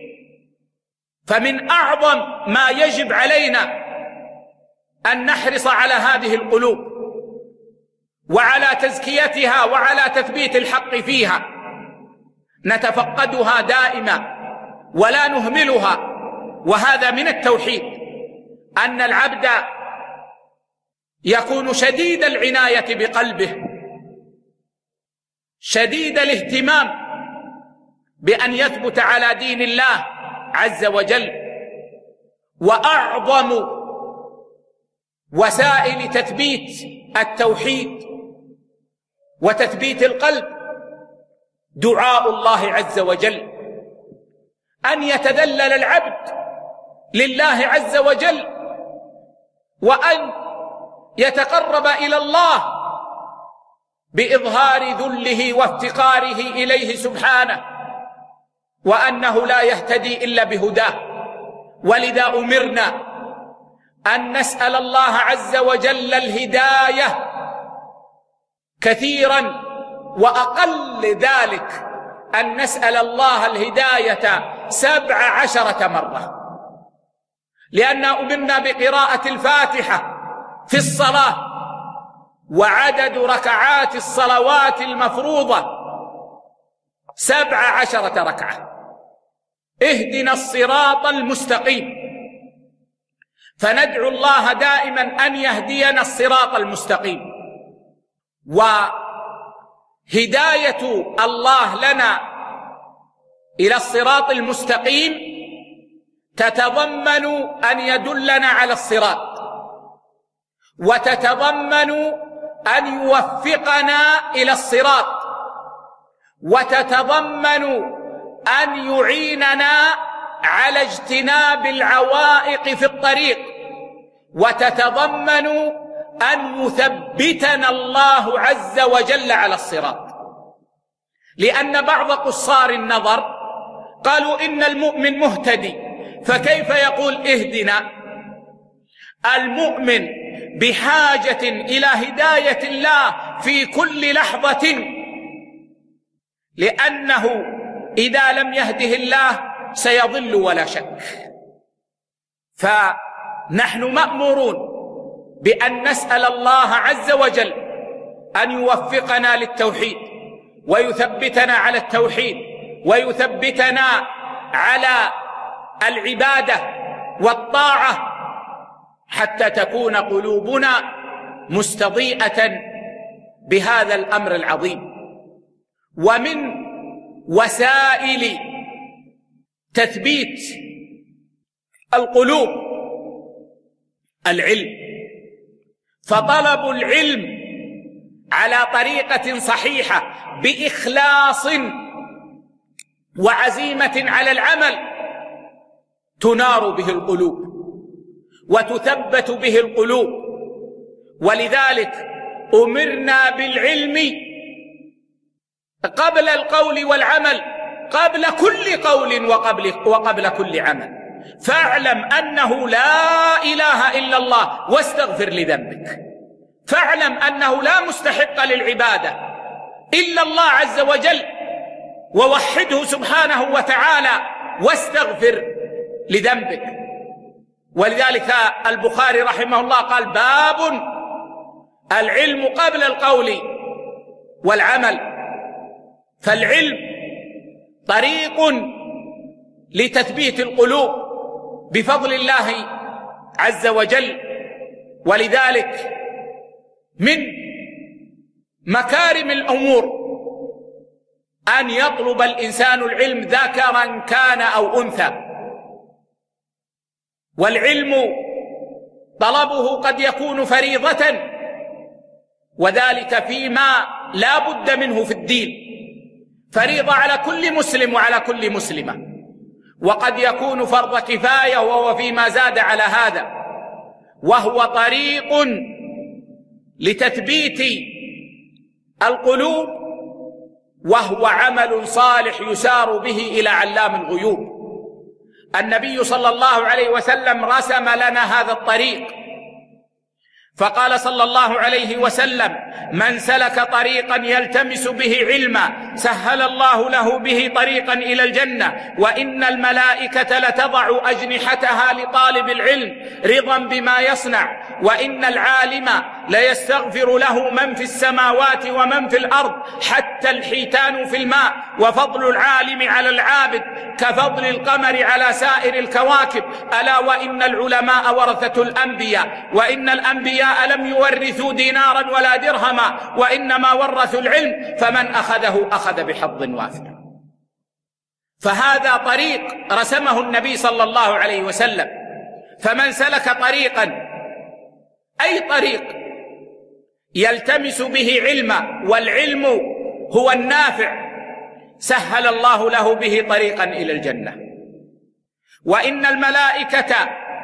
فمن أعظم ما يجب علينا أن نحرص على هذه القلوب وعلى تزكيتها وعلى تثبيت الحق فيها، نتفقدها دائما ولا نهملها. وهذا من التوحيد، أن العبد يكون شديد العناية بقلبه، شديد الاهتمام بأن يثبت على دين الله عز وجل. وأعظم وسائل تثبيت التوحيد وتثبيت القلب دعاء الله عز وجل، أن يتذلل العبد لله عز وجل، وأن يتقرب إلى الله بإظهار ذله وافتقاره إليه سبحانه، وأنه لا يهتدي إلا بهداه. ولذا أمرنا أن نسأل الله عز وجل الهداية كثيرا، وأقل ذلك أن نسأل الله الهداية 17 مرة، لأننا أمرنا بقراءة الفاتحة في الصلاة، وعدد ركعات الصلوات المفروضة 17 ركعة. اهدنا الصراط المستقيم، فندعو الله دائما أن يهدينا الصراط المستقيم. وهداية الله لنا إلى الصراط المستقيم تتضمن أن يدلنا على الصراط، وتتضمن أن يوفقنا إلى الصراط، وتتضمن أن يعيننا على اجتناب العوائق في الطريق، وتتضمن أن يثبتنا الله عز وجل على الصراط. لأن بعض قصار النظر قالوا إن المؤمن مهتدي، فكيف يقول اهدنا؟ المؤمن بحاجة إلى هداية الله في كل لحظة، لأنه إذا لم يهده الله سيضل ولا شك. فنحن مأمورون بأن نسأل الله عز وجل أن يوفقنا للتوحيد، ويثبتنا على التوحيد، ويثبتنا على العبادة والطاعة، حتى تكون قلوبنا مستضيئة بهذا الأمر العظيم. ومن وسائل تثبيت القلوب العلم، فطلب العلم على طريقة صحيحة بإخلاص وعزيمة على العمل تنار به القلوب وتثبت به القلوب. ولذلك أمرنا بالعلم قبل القول والعمل، قبل كل قول وقبل كل عمل. فاعلم أنه لا إله إلا الله واستغفر لذنبك، فاعلم أنه لا مستحق للعبادة إلا الله عز وجل، ووحده سبحانه وتعالى واستغفر لذنبك. ولذلك البخاري رحمه الله قال: باب العلم قبل القول والعمل. فالعلم طريق لتثبيت القلوب بفضل الله عز وجل. ولذلك من مكارم الأمور أن يطلب الإنسان العلم ذكرا كان أو أنثى. والعلم طلبه قد يكون فريضة، وذلك فيما لا بد منه في الدين، فريضة على كل مسلم وعلى كل مسلمة، وقد يكون فرض كفاية وهو فيما زاد على هذا، وهو طريق لتثبيت القلوب، وهو عمل صالح يسار به إلى علام الغيوب. النبي صلى الله عليه وسلم رسم لنا هذا الطريق، فقال صلى الله عليه وسلم: من سلك طريقا يلتمس به علما سهل الله له به طريقا إلى الجنة، وإن الملائكة لتضع أجنحتها لطالب العلم رضا بما يصنع، وإن العالم ليستغفر له من في السماوات ومن في الأرض حتى الحيتان في الماء، وفضل العالم على العابد كفضل القمر على سائر الكواكب، ألا وإن العلماء ورثة الأنبياء، وإن الأنبياء لم يورثوا دينارا ولا درهما، وإنما ورثوا العلم، فمن أخذه أخذ بحظ وافر. فهذا طريق رسمه النبي صلى الله عليه وسلم. فمن سلك طريقا، أي طريق يلتمس به علما، والعلم هو النافع، سهل الله له به طريقا إلى الجنة. وإن الملائكة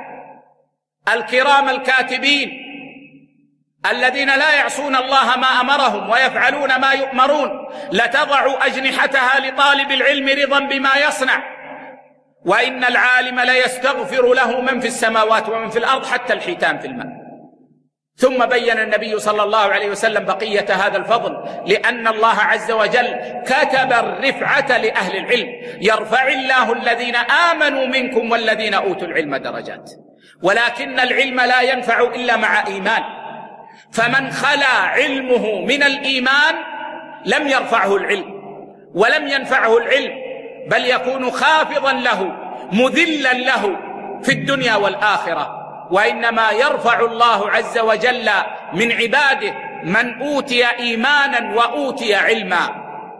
الكرام الكاتبين الذين لا يعصون الله ما أمرهم ويفعلون ما يؤمرون لتضع أجنحتها لطالب العلم رضا بما يصنع، وإن العالم ليستغفر له من في السماوات ومن في الأرض حتى الحيتان في الماء. ثم بين النبي صلى الله عليه وسلم بقية هذا الفضل، لأن الله عز وجل كتب الرفعة لأهل العلم: يرفع الله الذين آمنوا منكم والذين أوتوا العلم درجات. ولكن العلم لا ينفع إلا مع إيمان، فمن خلا علمه من الإيمان لم يرفعه العلم ولم ينفعه العلم، بل يكون خافضا له مذلا له في الدنيا والآخرة. وإنما يرفع الله عز وجل من عباده من أوتي إيمانا وأوتي علما.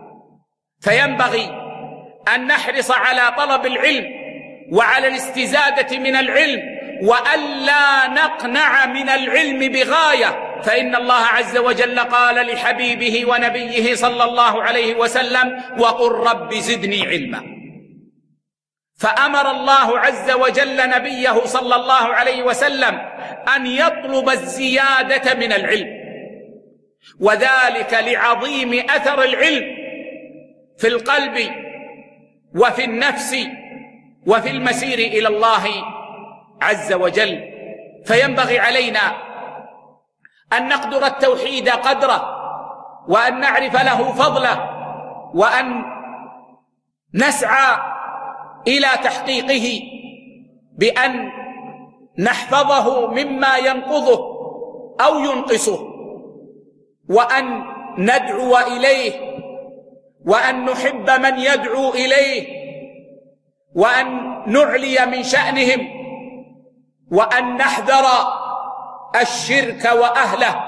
فينبغي أن نحرص على طلب العلم وعلى الاستزادة من العلم، وألا نقنع من العلم بغاية، فإن الله عز وجل قال لحبيبه ونبيه صلى الله عليه وسلم: وقل رب زدني علما. فأمر الله عز وجل نبيه صلى الله عليه وسلم أن يطلب الزيادة من العلم، وذلك لعظيم أثر العلم في القلب وفي النفس وفي المسير إلى الله عز وجل. فينبغي علينا أن نقدر التوحيد قدره، وأن نعرف له فضله، وأن نسعى إلى تحقيقه بأن نحفظه مما ينقضه أو ينقصه، وأن ندعو إليه، وأن نحب من يدعو إليه، وأن نعلي من شأنهم، وأن نحذر الشرك وأهله،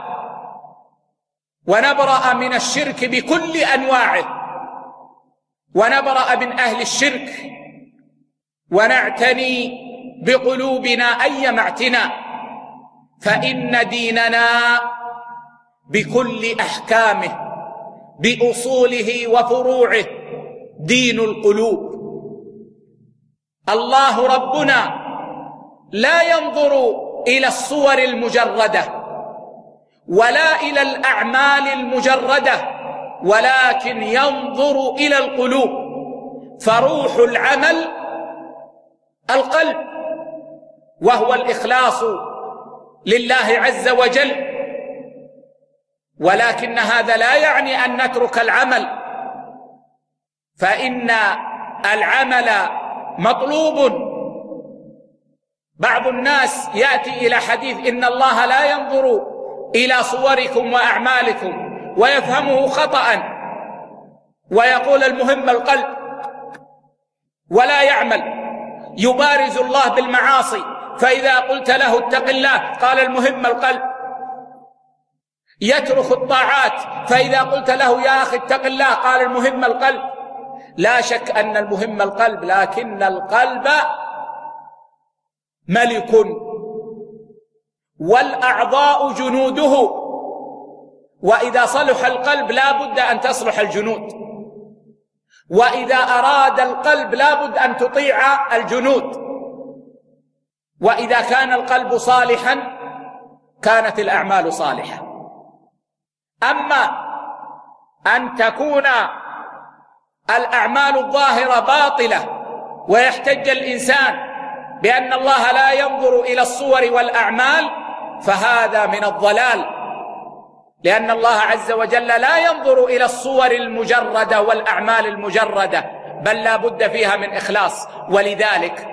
ونبرأ من الشرك بكل أنواعه، ونبرأ من أهل الشرك، ونعتني بقلوبنا أيما اعتناء، فإن ديننا بكل أحكامه، بأصوله وفروعه، دين القلوب. الله ربنا لا ينظر إلى الصور المجردة ولا إلى الأعمال المجردة، ولكن ينظر إلى القلوب، فروح العمل القلب، وهو الإخلاص لله عز وجل. ولكن هذا لا يعني أن نترك العمل، فإن العمل مطلوب. بعض الناس يأتي إلى حديث إن الله لا ينظر إلى صوركم وأعمالكم ويفهمه خطأ، ويقول المهم القلب ولا يعمل، يبارز الله بالمعاصي، فإذا قلت له اتق الله قال المهم القلب، يترك الطاعات، فإذا قلت له يا أخي اتق الله قال المهم القلب. لا شك أن المهم القلب، لكن القلب ملك والأعضاء جنوده، وإذا صلح القلب لا بد أن تصلح الجنود، وإذا أراد القلب لا بد أن تطيع الجنود، وإذا كان القلب صالحا كانت الأعمال صالحة. أما أن تكون الأعمال الظاهرة باطلة ويحتج الإنسان بأن الله لا ينظر إلى الصور والأعمال، فهذا من الضلال، لأن الله عز وجل لا ينظر إلى الصور المجردة والأعمال المجردة، بل لا بد فيها من إخلاص. ولذلك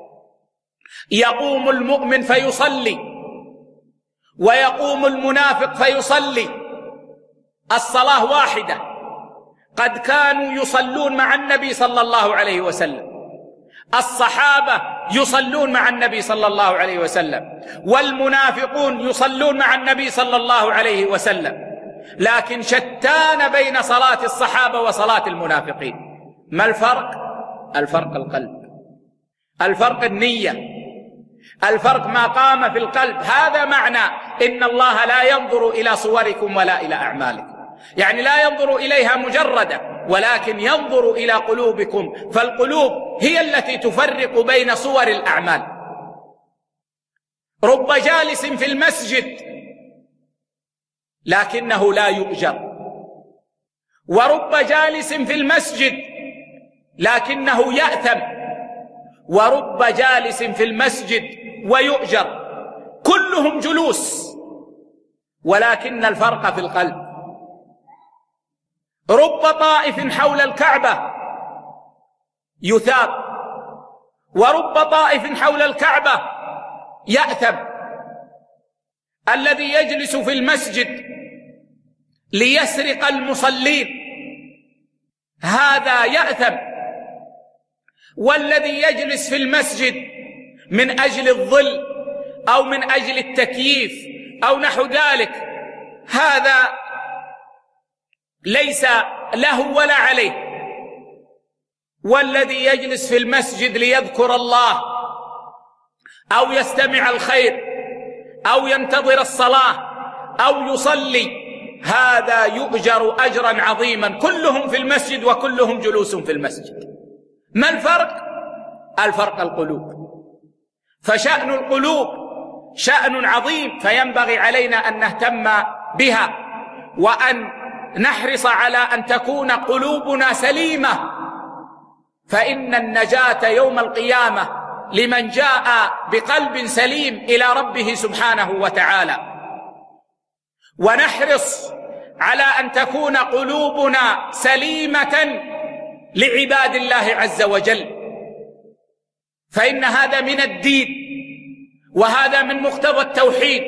يقوم المؤمن فيصلي ويقوم المنافق فيصلي، الصلاة واحدة. قد كانوا يصلون مع النبي صلى الله عليه وسلم، الصحابة يصلون مع النبي صلى الله عليه وسلم، والمنافقون يصلون مع النبي صلى الله عليه وسلم، لكن شتان بين صلاة الصحابة وصلاة المنافقين. ما الفرق؟ الفرق القلب، الفرق النية، الفرق ما قام في القلب. هذا معنى إن الله لا ينظر إلى صوركم ولا إلى أعمالكم، يعني لا ينظر إليها مجردة، ولكن ينظر إلى قلوبكم، فالقلوب هي التي تفرق بين صور الأعمال. رب جالس في المسجد لكنه لا يؤجر، ورب جالس في المسجد لكنه يأثم، ورب جالس في المسجد ويؤجر، كلهم جلوس، ولكن الفرق في القلب. رب طائف حول الكعبة يثاب، ورب طائف حول الكعبة يأثم. الذي يجلس في المسجد ليسرق المصلين هذا يأثم، والذي يجلس في المسجد من أجل الظل أو من أجل التكييف أو نحو ذلك هذا ليس له ولا عليه. والذي يجلس في المسجد ليذكر الله أو يستمع الخير أو ينتظر الصلاة أو يصلي هذا يؤجر أجرا عظيما، كلهم في المسجد وكلهم جلوس في المسجد. ما الفرق؟ الفرق القلوب. فشأن القلوب شأن عظيم، فينبغي علينا أن نهتم بها وأن نحرص على أن تكون قلوبنا سليمة، فإن النجاة يوم القيامة لمن جاء بقلب سليم إلى ربه سبحانه وتعالى. ونحرص على أن تكون قلوبنا سليمة لعباد الله عز وجل، فإن هذا من الدين، وهذا من مقتضى التوحيد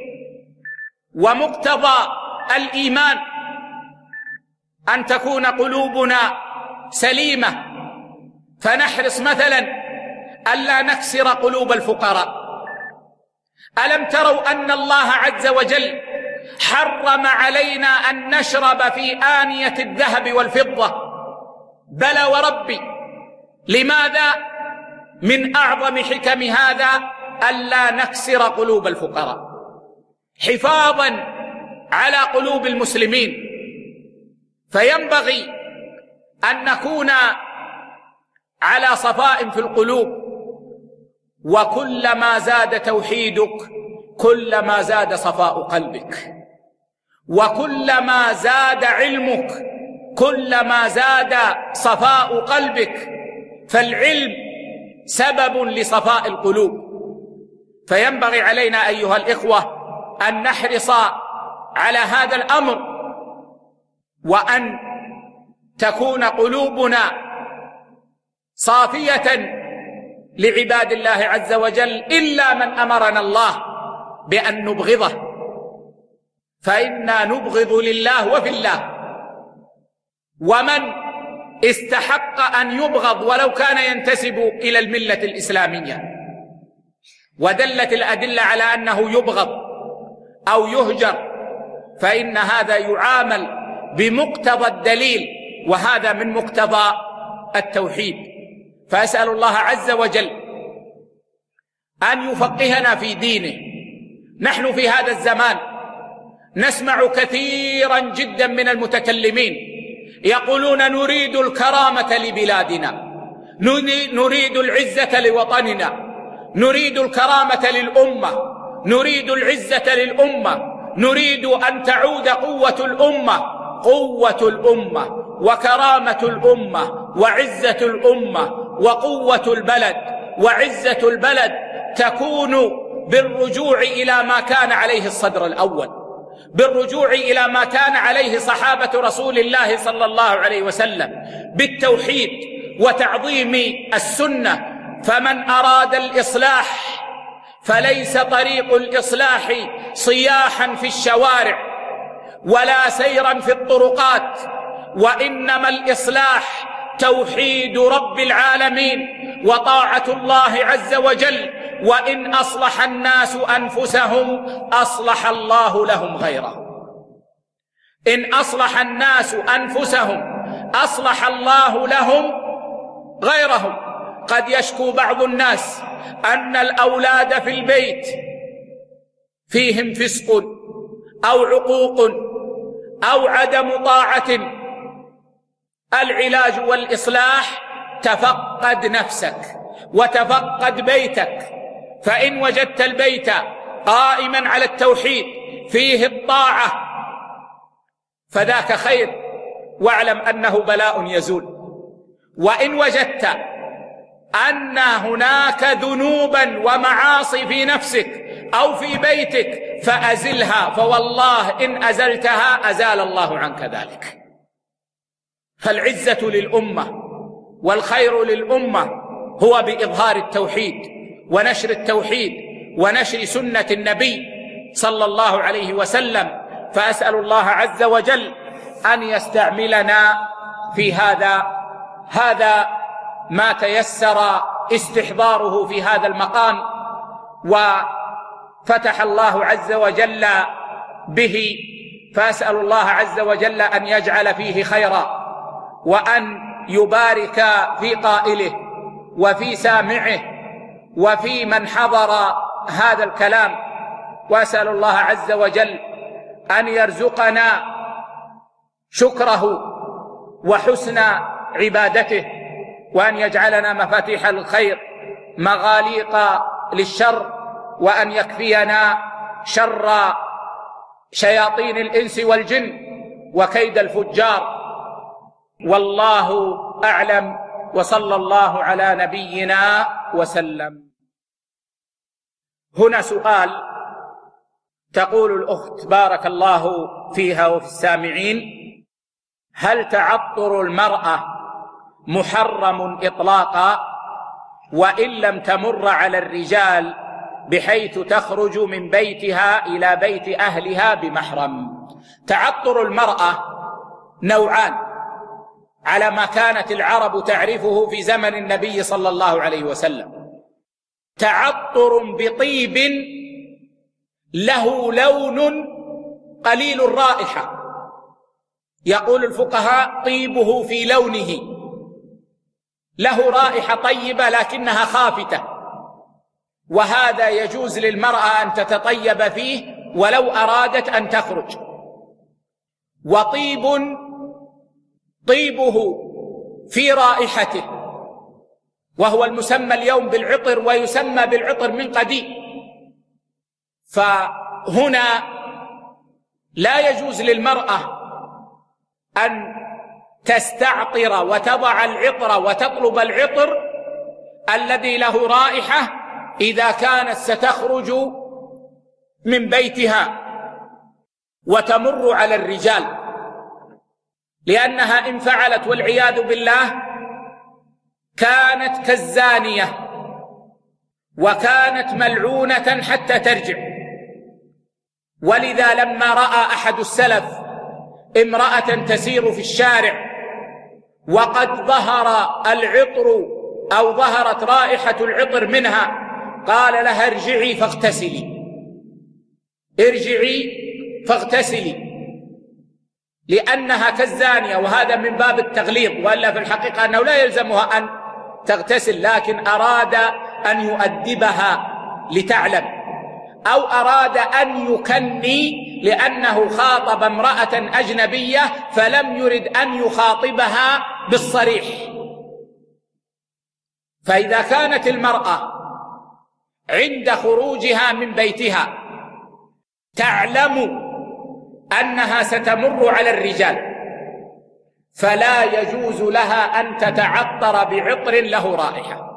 ومقتضى الإيمان، أن تكون قلوبنا سليمة. فنحرص مثلا ألا نكسر قلوب الفقراء. ألم تروا أن الله عز وجل حرم علينا أن نشرب في آنية الذهب والفضة؟ بلى وربي. لماذا؟ من أعظم حكم هذا ألا نكسر قلوب الفقراء، حفاظا على قلوب المسلمين. فينبغي أن نكون على صفاء في القلوب، وكلما زاد توحيدك كلما زاد صفاء قلبك، وكلما زاد علمك كلما زاد صفاء قلبك، فالعلم سبب لصفاء القلوب. فينبغي علينا أيها الإخوة أن نحرص على هذا الأمر، وأن تكون قلوبنا صافية لعباد الله عز وجل، إلا من أمرنا الله بأن نبغضه، فإنا نبغض لله وفي الله. ومن استحق أن يبغض ولو كان ينتسب إلى الملة الإسلامية، ودلت الأدلة على أنه يبغض أو يهجر، فإن هذا يعامل بمقتضى الدليل، وهذا من مقتضى التوحيد. فأسأل الله عز وجل أن يفقهنا في دينه. نحن في هذا الزمان نسمع كثيرا جدا من المتكلمين يقولون نريد الكرامة لبلادنا، نريد العزة لوطننا، نريد الكرامة للأمة، نريد العزة للأمة، نريد أن تعود قوة الأمة وكرامة الأمة وعزة الأمة وقوة البلد وعزة البلد تكون بالرجوع إلى ما كان عليه الصدر الأول، بالرجوع إلى ما كان عليه صحابة رسول الله صلى الله عليه وسلم، بالتوحيد وتعظيم السنة. فمن أراد الإصلاح فليس طريق الإصلاح صياحا في الشوارع ولا سيرا في الطرقات، وإنما الإصلاح توحيد رب العالمين وطاعة الله عز وجل. وإن أصلح الناس أنفسهم أصلح الله لهم غيرهم. إن أصلح الناس أنفسهم أصلح الله لهم غيرهم. قد يشكو بعض الناس أن الأولاد في البيت فيهم فسق أو عقوق أو عدم طاعة. العلاج والإصلاح تفقد نفسك وتفقد بيتك، فإن وجدت البيت قائما على التوحيد فيه الطاعة فذاك خير، واعلم أنه بلاء يزول. وإن وجدت أن هناك ذنوبا ومعاصي في نفسك أو في بيتك فأزلها، فوالله إن أزلتها أزال الله عنك ذلك. فالعزة للأمة والخير للأمة هو بإظهار التوحيد ونشر التوحيد ونشر سنة النبي صلى الله عليه وسلم. فأسأل الله عز وجل أن يستعملنا في هذا ما تيسر استحضاره في هذا المقام وفتح الله عز وجل به. فأسأل الله عز وجل أن يجعل فيه خيرا، وأن يبارك في قائله وفي سامعه وفي من حضر هذا الكلام. وأسأل الله عز وجل أن يرزقنا شكره وحسن عبادته، وأن يجعلنا مفاتيح الخير مغاليق للشر، وأن يكفينا شر شياطين الإنس والجن وكيد الفجار. والله أعلم، وصلى الله على نبينا وسلم. هنا سؤال، تقول الأخت بارك الله فيها وفي السامعين: هل تعطر المرأة محرم إطلاقا وإن لم تمر على الرجال بحيث تخرج من بيتها إلى بيت أهلها بمحرم؟ تعطر المرأة نوعان على ما كانت العرب تعرفه في زمن النبي صلى الله عليه وسلم: تعطر بطيب له لون قليل الرائحة، يقول الفقهاء طيبه في لونه، له رائحة طيبة لكنها خافتة، وهذا يجوز للمرأة أن تتطيب فيه ولو أرادت أن تخرج. وطيبه في رائحته، وهو المسمى اليوم بالعطر ويسمى بالعطر من قديم. فهنا لا يجوز للمرأة أن تستعطر وتضع العطر وتطلب العطر الذي له رائحة إذا كانت ستخرج من بيتها وتمر على الرجال، لأنها إن فعلت والعياذ بالله كانت كالزانية وكانت ملعونة حتى ترجع. ولذا لما رأى أحد السلف امرأة تسير في الشارع وقد ظهر العطر أو ظهرت رائحة العطر منها قال لها ارجعي فاغتسلي، ارجعي فاغتسلي، لأنها كالزانية. وهذا من باب التغليظ، وإلا في الحقيقة أنه لا يلزمها أن تغتسل، لكن أراد أن يؤدبها لتعلم، أو أراد أن يكني لأنه خاطب امرأة أجنبية فلم يرد أن يخاطبها بالصريح. فإذا كانت المرأة عند خروجها من بيتها تعلم أنها ستمر على الرجال فلا يجوز لها أن تتعطر بعطر له رائحة.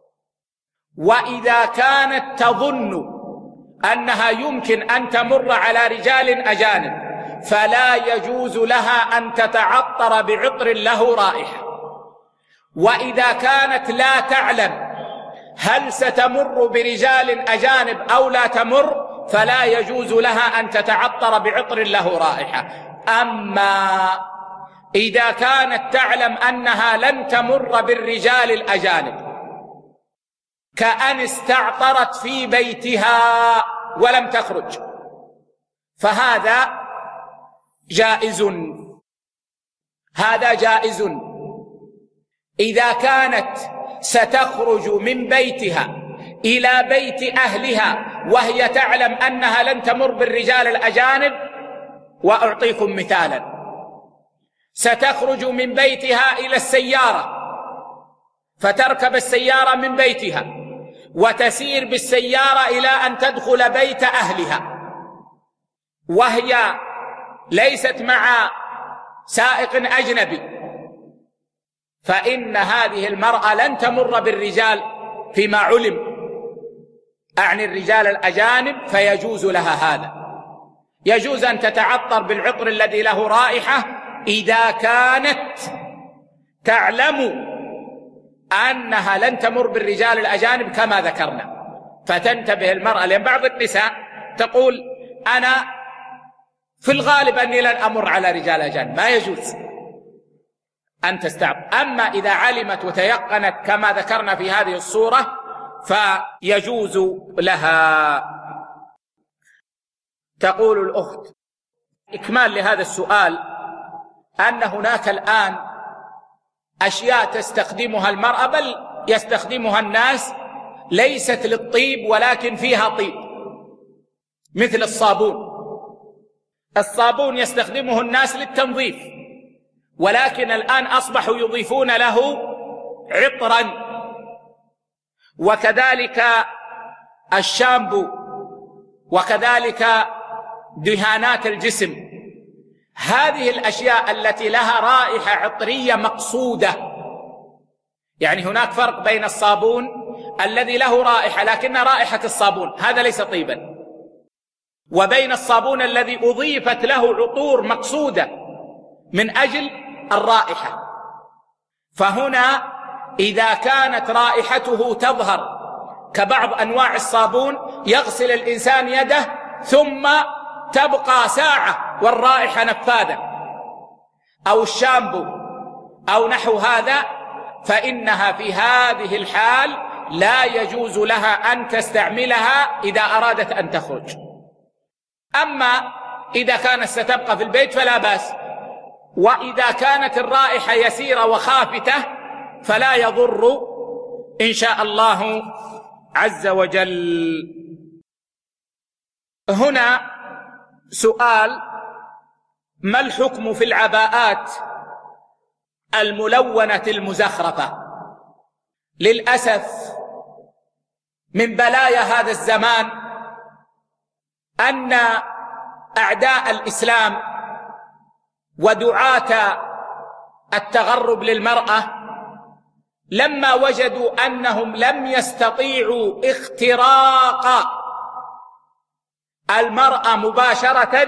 وإذا كانت تظن أنها يمكن أن تمر على رجال أجانب فلا يجوز لها أن تتعطر بعطر له رائحة. وإذا كانت لا تعلم هل ستمر برجال أجانب أو لا تمر فلا يجوز لها أن تتعطر بعطر له رائحة. أما إذا كانت تعلم أنها لن تمر بالرجال الأجانب كأن استعطرت في بيتها ولم تخرج فهذا جائز، هذا جائز. إذا كانت ستخرج من بيتها إلى بيت أهلها وهي تعلم أنها لن تمر بالرجال الأجانب، وأعطيكم مثالا: ستخرج من بيتها إلى السيارة فتركب السيارة من بيتها وتسير بالسيارة إلى أن تدخل بيت أهلها وهي ليست مع سائق أجنبي، فإن هذه المرأة لن تمر بالرجال فيما علم، أعني الرجال الأجانب، فيجوز لها هذا. يجوز أن تتعطر بالعطر الذي له رائحة إذا كانت تعلم أنها لن تمر بالرجال الأجانب كما ذكرنا. فتنتبه المرأة، لأن بعض النساء تقول أنا في الغالب أني لن أمر على رجال أجانب، ما يجوز أن تستعطر. أما إذا علمت وتيقنت كما ذكرنا في هذه الصورة فيجوز لها. تقول الأخت إكمال لهذا السؤال أن هناك الآن أشياء تستخدمها المرأة بل يستخدمها الناس ليست للطيب ولكن فيها طيب، مثل الصابون. الصابون يستخدمه الناس للتنظيف، ولكن الآن أصبحوا يضيفون له عطرا. وكذلك الشامبو، وكذلك دهانات الجسم. هذه الأشياء التي لها رائحة عطرية مقصودة، يعني هناك فرق بين الصابون الذي له رائحة لكن رائحة الصابون هذا ليس طيبا، وبين الصابون الذي أضيفت له عطور مقصودة من أجل الرائحة. فهنا إذا كانت رائحته تظهر كبعض أنواع الصابون يغسل الإنسان يده ثم تبقى ساعة والرائحة نفاذة، أو الشامبو أو نحو هذا، فإنها في هذه الحال لا يجوز لها أن تستعملها إذا أرادت أن تخرج. أما إذا كانت ستبقى في البيت فلا بأس، وإذا كانت الرائحة يسيرة وخافتة فلا يضر إن شاء الله عز وجل. هنا سؤال: ما الحكم في العباءات الملونة المزخرفة. للأسف من بلايا هذا الزمان أن أعداء الإسلام ودعاة التغرب للمرأة لما وجدوا أنهم لم يستطيعوا اختراق المرأة مباشرة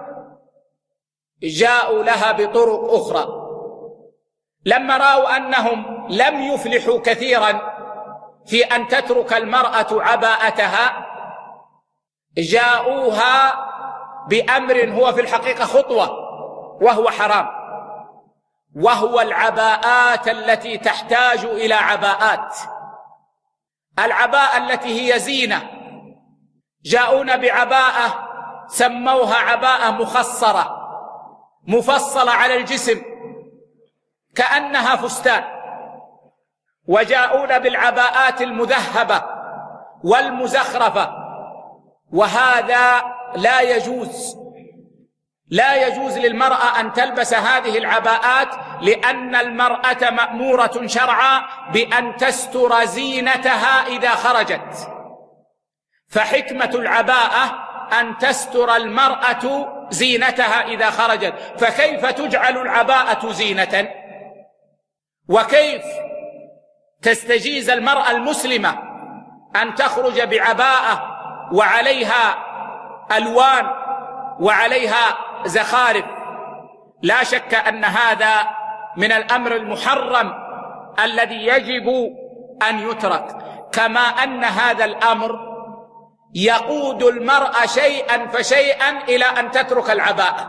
جاءوا لها بطرق أخرى. لما رأوا أنهم لم يفلحوا كثيرا في أن تترك المرأة عباءتها جاءوها بأمر هو في الحقيقة خطوة وهو حرام، وهو العباءات التي تحتاج إلى عباءات. العباءة التي هي زينة جاءون بعباءة سموها عباءة مخصرة مفصلة على الجسم كأنها فستان، وجاءون بالعباءات المذهبة والمزخرفة، وهذا لا يجوز. لا يجوز للمرأة أن تلبس هذه العباءات، لأن المرأة مأمورة شرعا بأن تستر زينتها إذا خرجت، فحكمة العباءة أن تستر المرأة زينتها إذا خرجت. فكيف تجعل العباءة زينة؟ وكيف تستجيز المرأة المسلمة أن تخرج بعباءة وعليها ألوان وعليها زخارف؟ لا شك أن هذا من الأمر المحرم الذي يجب أن يترك، كما أن هذا الأمر يقود المرأة شيئا فشيئا إلى أن تترك العباءة،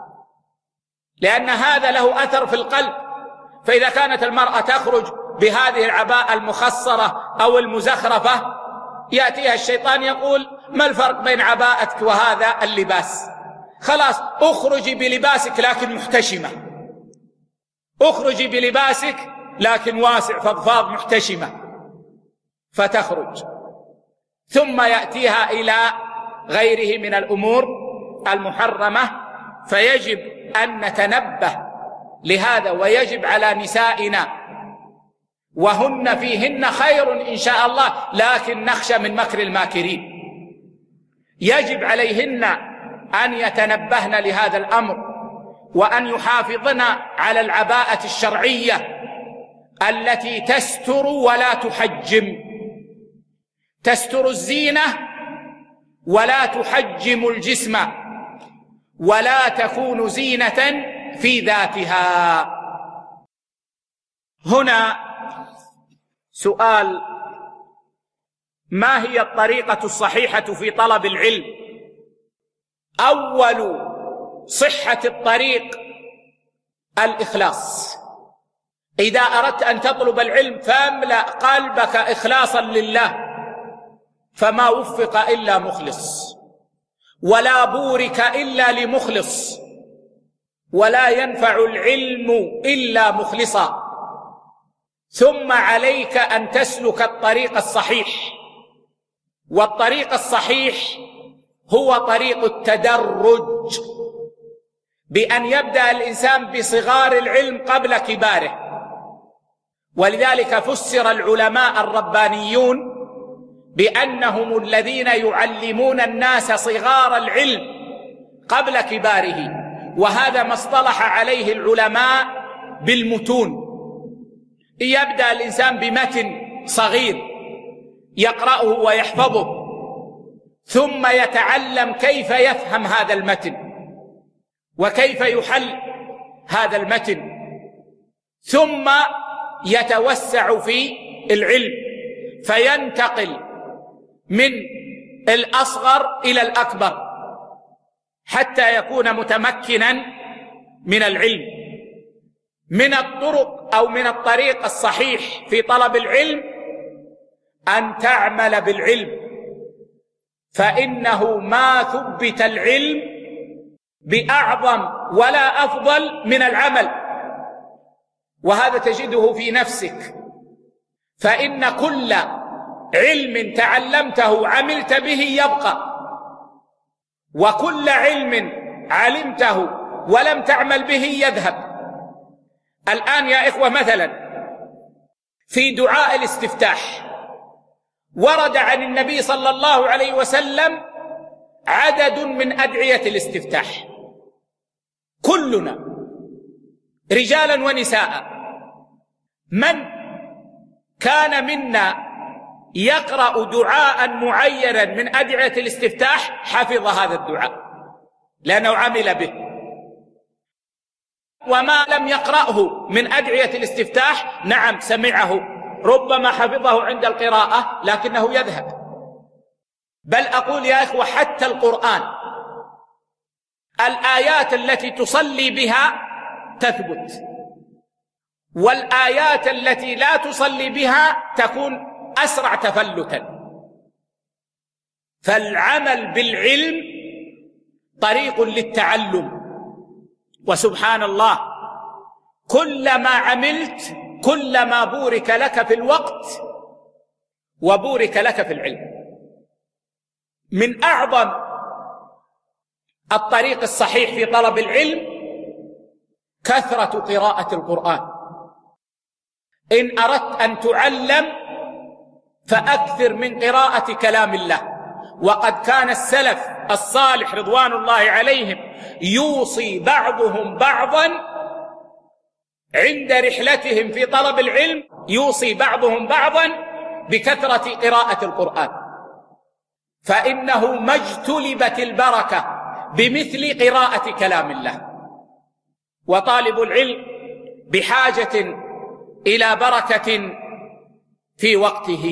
لأن هذا له أثر في القلب. فإذا كانت المرأة تخرج بهذه العباءة المخصرة أو المزخرفة يأتيها الشيطان يقول: ما الفرق بين عباءتك وهذا اللباس؟ خلاص اخرجي بلباسك لكن محتشمة، اخرجي بلباسك لكن واسع فضفاض محتشمة، فتخرج. ثم يأتيها إلى غيره من الأمور المحرمة. فيجب أن نتنبه لهذا، ويجب على نسائنا، وهن فيهن خير إن شاء الله، لكن نخشى من مكر الماكرين. يجب عليهن أن يتنبهن لهذا الأمر، وأن يحافظن على العباءة الشرعية التي تستر ولا تحجم، تستر الزينة ولا تحجم الجسم، ولا تكون زينة في ذاتها. هنا سؤال: ما هي الطريقة الصحيحة في طلب العلم؟ أول صحة الطريق الإخلاص. إذا أردت أن تطلب العلم فاملأ قلبك إخلاصا لله، فما وفق إلا مخلص، ولا بورك إلا لمخلص، ولا ينفع العلم إلا مخلصا. ثم عليك أن تسلك الطريق الصحيح، والطريق الصحيح هو طريق التدرج، بأن يبدأ الإنسان بصغار العلم قبل كباره. ولذلك فسر العلماء الربانيون بأنهم الذين يعلمون الناس صغار العلم قبل كباره، وهذا ما اصطلح عليه العلماء بالمتون. يبدأ الإنسان بمتن صغير يقرأه ويحفظه، ثم يتعلم كيف يفهم هذا المتن وكيف يحل هذا المتن، ثم يتوسع في العلم فينتقل من الأصغر إلى الأكبر حتى يكون متمكنا من العلم. من الطرق أو من الطريق الصحيح في طلب العلم أن تعمل بالعلم، فإنه ما ثبت العلم بأعظم ولا أفضل من العمل، وهذا تجده في نفسك. فإن كل علم تعلمته عملت به يبقى، وكل علم علمته ولم تعمل به يذهب. الآن يا إخوة مثلا في دعاء الاستفتاح ورد عن النبي صلى الله عليه وسلم عدد من أدعية الاستفتاح، كلنا رجالا ونساء من كان منا يقرأ دعاء معينا من أدعية الاستفتاح حفظ هذا الدعاء لأنه عمل به، وما لم يقرأه من أدعية الاستفتاح نعم سمعه، ربما حفظه عند القراءة لكنه يذهب. بل أقول يا إخوة حتى القرآن الآيات التي تصلي بها تثبت، والآيات التي لا تصلي بها تكون أسرع تفلتا. فالعمل بالعلم طريق للتعلم، وسبحان الله كلما عملت كلما بورك لك في الوقت وبورك لك في العلم. من أعظم الطريق الصحيح في طلب العلم كثرة قراءة القرآن. إن أردت أن تعلم فأكثر من قراءة كلام الله. وقد كان السلف الصالح رضوان الله عليهم يوصي بعضهم بعضا عند رحلتهم في طلب العلم، يوصي بعضهم بعضا بكثرة قراءة القرآن، فإنه ما اجتلبت البركة بمثل قراءة كلام الله. وطالب العلم بحاجة إلى بركة في وقته.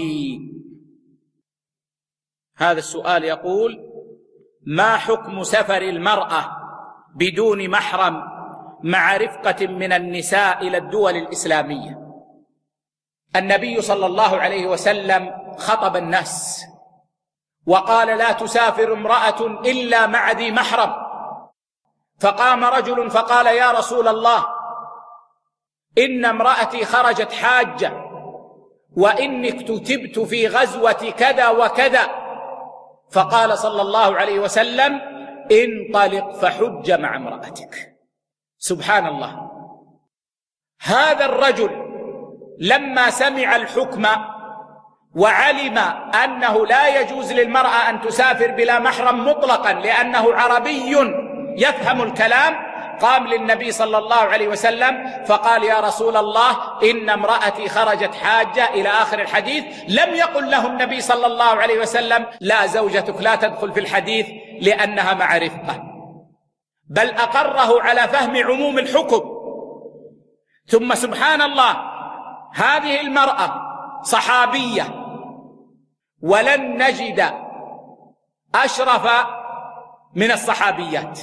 هذا السؤال يقول: ما حكم سفر المرأة بدون محرم مع رفقة من النساء إلى الدول الإسلامية؟ النبي صلى الله عليه وسلم خطب الناس وقال: لا تسافر امرأة إلا مع ذي محرم. فقام رجل فقال: يا رسول الله، إن امرأتي خرجت حاجة وإني اكتتبت في غزوة كذا وكذا. فقال صلى الله عليه وسلم: انطلق فحج مع امرأتك. سبحان الله. هذا الرجل لما سمع الحكم وعلم أنه لا يجوز للمرأة أن تسافر بلا محرم مطلقا لأنه عربي يفهم الكلام، قام للنبي صلى الله عليه وسلم فقال: يا رسول الله، إن امرأتي خرجت حاجة إلى آخر الحديث. لم يقل له النبي صلى الله عليه وسلم: لا، زوجتك لا تدخل في الحديث لأنها مع رفقة، بل أقره على فهم عموم الحكم. ثم سبحان الله، هذه المرأة صحابية، ولن نجد أشرف من الصحابيات،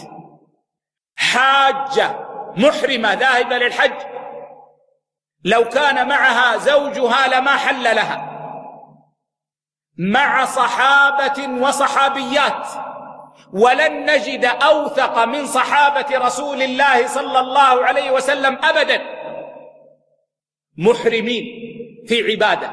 حاجة محرمة ذاهبة للحج، لو كان معها زوجها لما حل لها، مع صحابة وصحابيات، ولن نجد أوثق من صحابة رسول الله صلى الله عليه وسلم أبدا محرمين في عبادة.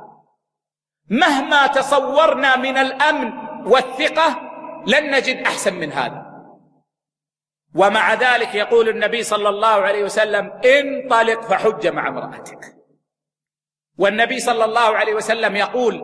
مهما تصورنا من الأمن والثقة لن نجد أحسن من هذا. ومع ذلك يقول النبي صلى الله عليه وسلم: انطلق فحج مع امرأتك. والنبي صلى الله عليه وسلم يقول: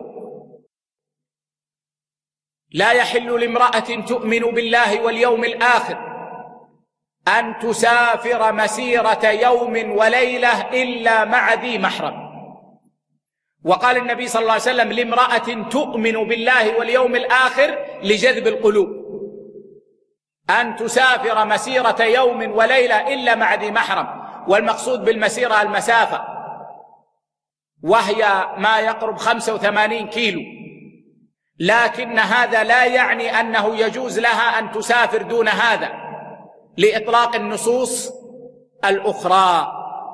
لا يحل لامرأة تؤمن بالله واليوم الآخر أن تسافر مسيرة يوم وليلة إلا مع ذي محرم. وقال النبي صلى الله عليه وسلم لامرأة تؤمن بالله واليوم الآخر لجذب القلوب أن تسافر مسيرة يوم وليلة إلا مع ذي محرم. والمقصود بالمسيرة المسافة، وهي ما يقرب 85 كيلو، لكن هذا لا يعني أنه يجوز لها أن تسافر دون هذا لإطلاق النصوص الأخرى.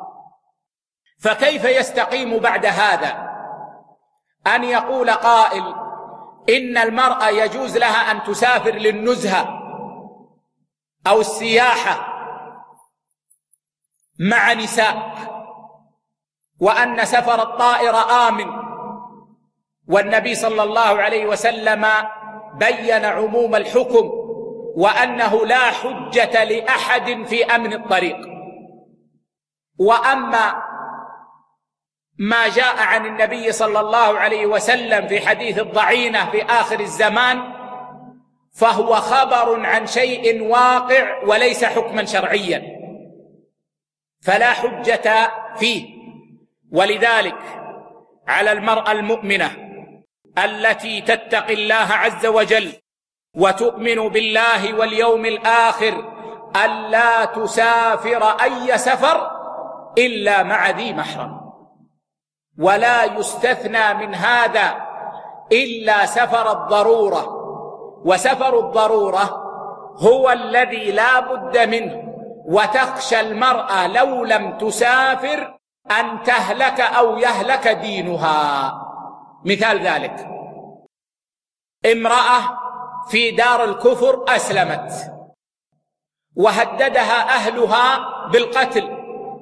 فكيف يستقيم بعد هذا أن يقول قائل إن المرأة يجوز لها أن تسافر للنزهة أو السياحة مع نساء، وأن سفر الطائرة آمن، والنبي صلى الله عليه وسلم بين عموم الحكم وأنه لا حجة لأحد في أمن الطريق؟ وأما ما جاء عن النبي صلى الله عليه وسلم في حديث الضعينة في آخر الزمان فهو خبر عن شيء واقع وليس حكما شرعيا، فلا حجة فيه. ولذلك على المرأة المؤمنة التي تتقي الله عز وجل وتؤمن بالله واليوم الآخر ألا تسافر أي سفر إلا مع ذي محرم، ولا يستثنى من هذا إلا سفر الضرورة، وسفر الضرورة هو الذي لا بد منه، وتخشى المرأة لو لم تسافر أن تهلك أو يهلك دينها. مثال ذلك امرأة في دار الكفر أسلمت وهددها أهلها بالقتل،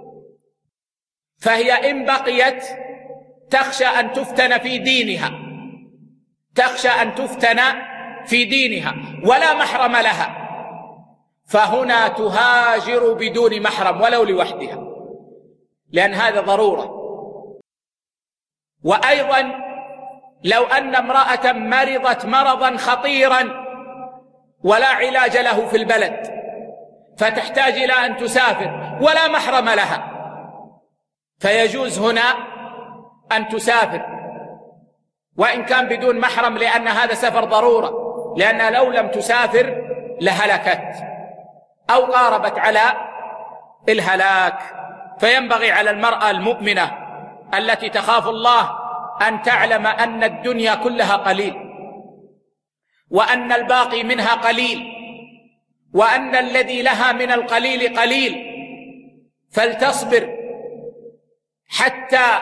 فهي إن بقيت تخشى أن تفتن في دينها، تخشى أن تفتن في دينها ولا محرم لها، فهنا تهاجر بدون محرم ولو لوحدها، لأن هذا ضرورة. وأيضا لو أن امرأة مرضت مرضا خطيرا ولا علاج له في البلد فتحتاج إلى أن تسافر ولا محرم لها، فيجوز هنا أن تسافر وإن كان بدون محرم، لأن هذا سفر ضرورة، لأن لو لم تسافر لهلكت أو قاربت على الهلاك. فينبغي على المرأة المؤمنة التي تخاف الله أن تعلم أن الدنيا كلها قليل، وأن الباقي منها قليل، وأن الذي لها من القليل قليل، فلتصبر حتى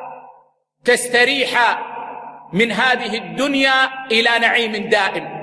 تستريح من هذه الدنيا إلى نعيم دائم،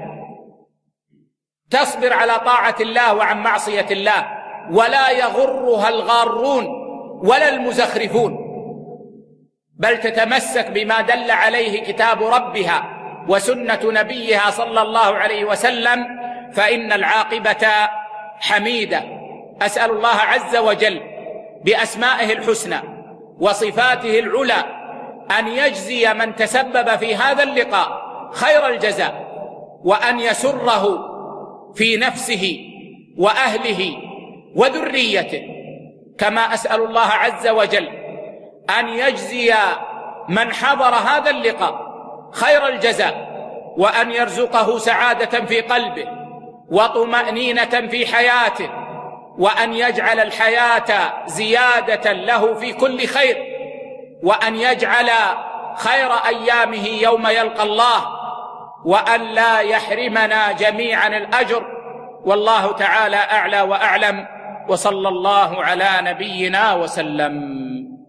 تصبر على طاعة الله وعن معصية الله، ولا يغرها الغارون ولا المزخرفون، بل تتمسك بما دل عليه كتاب ربها وسنة نبيها صلى الله عليه وسلم، فإن العاقبة حميدة. أسأل الله عز وجل بأسمائه الحسنى وصفاته العلى أن يجزي من تسبب في هذا اللقاء خير الجزاء، وأن يسره في نفسه وأهله وذريته، كما أسأل الله عز وجل أن يجزي من حضر هذا اللقاء خير الجزاء، وأن يرزقه سعادة في قلبه وطمأنينة في حياته، وأن يجعل الحياة زيادة له في كل خير، وأن يجعل خير أيامه يوم يلقى الله، وأن لا يحرمنا جميعا الأجر. والله تعالى أعلى وأعلم، وصلى الله على نبينا وسلم.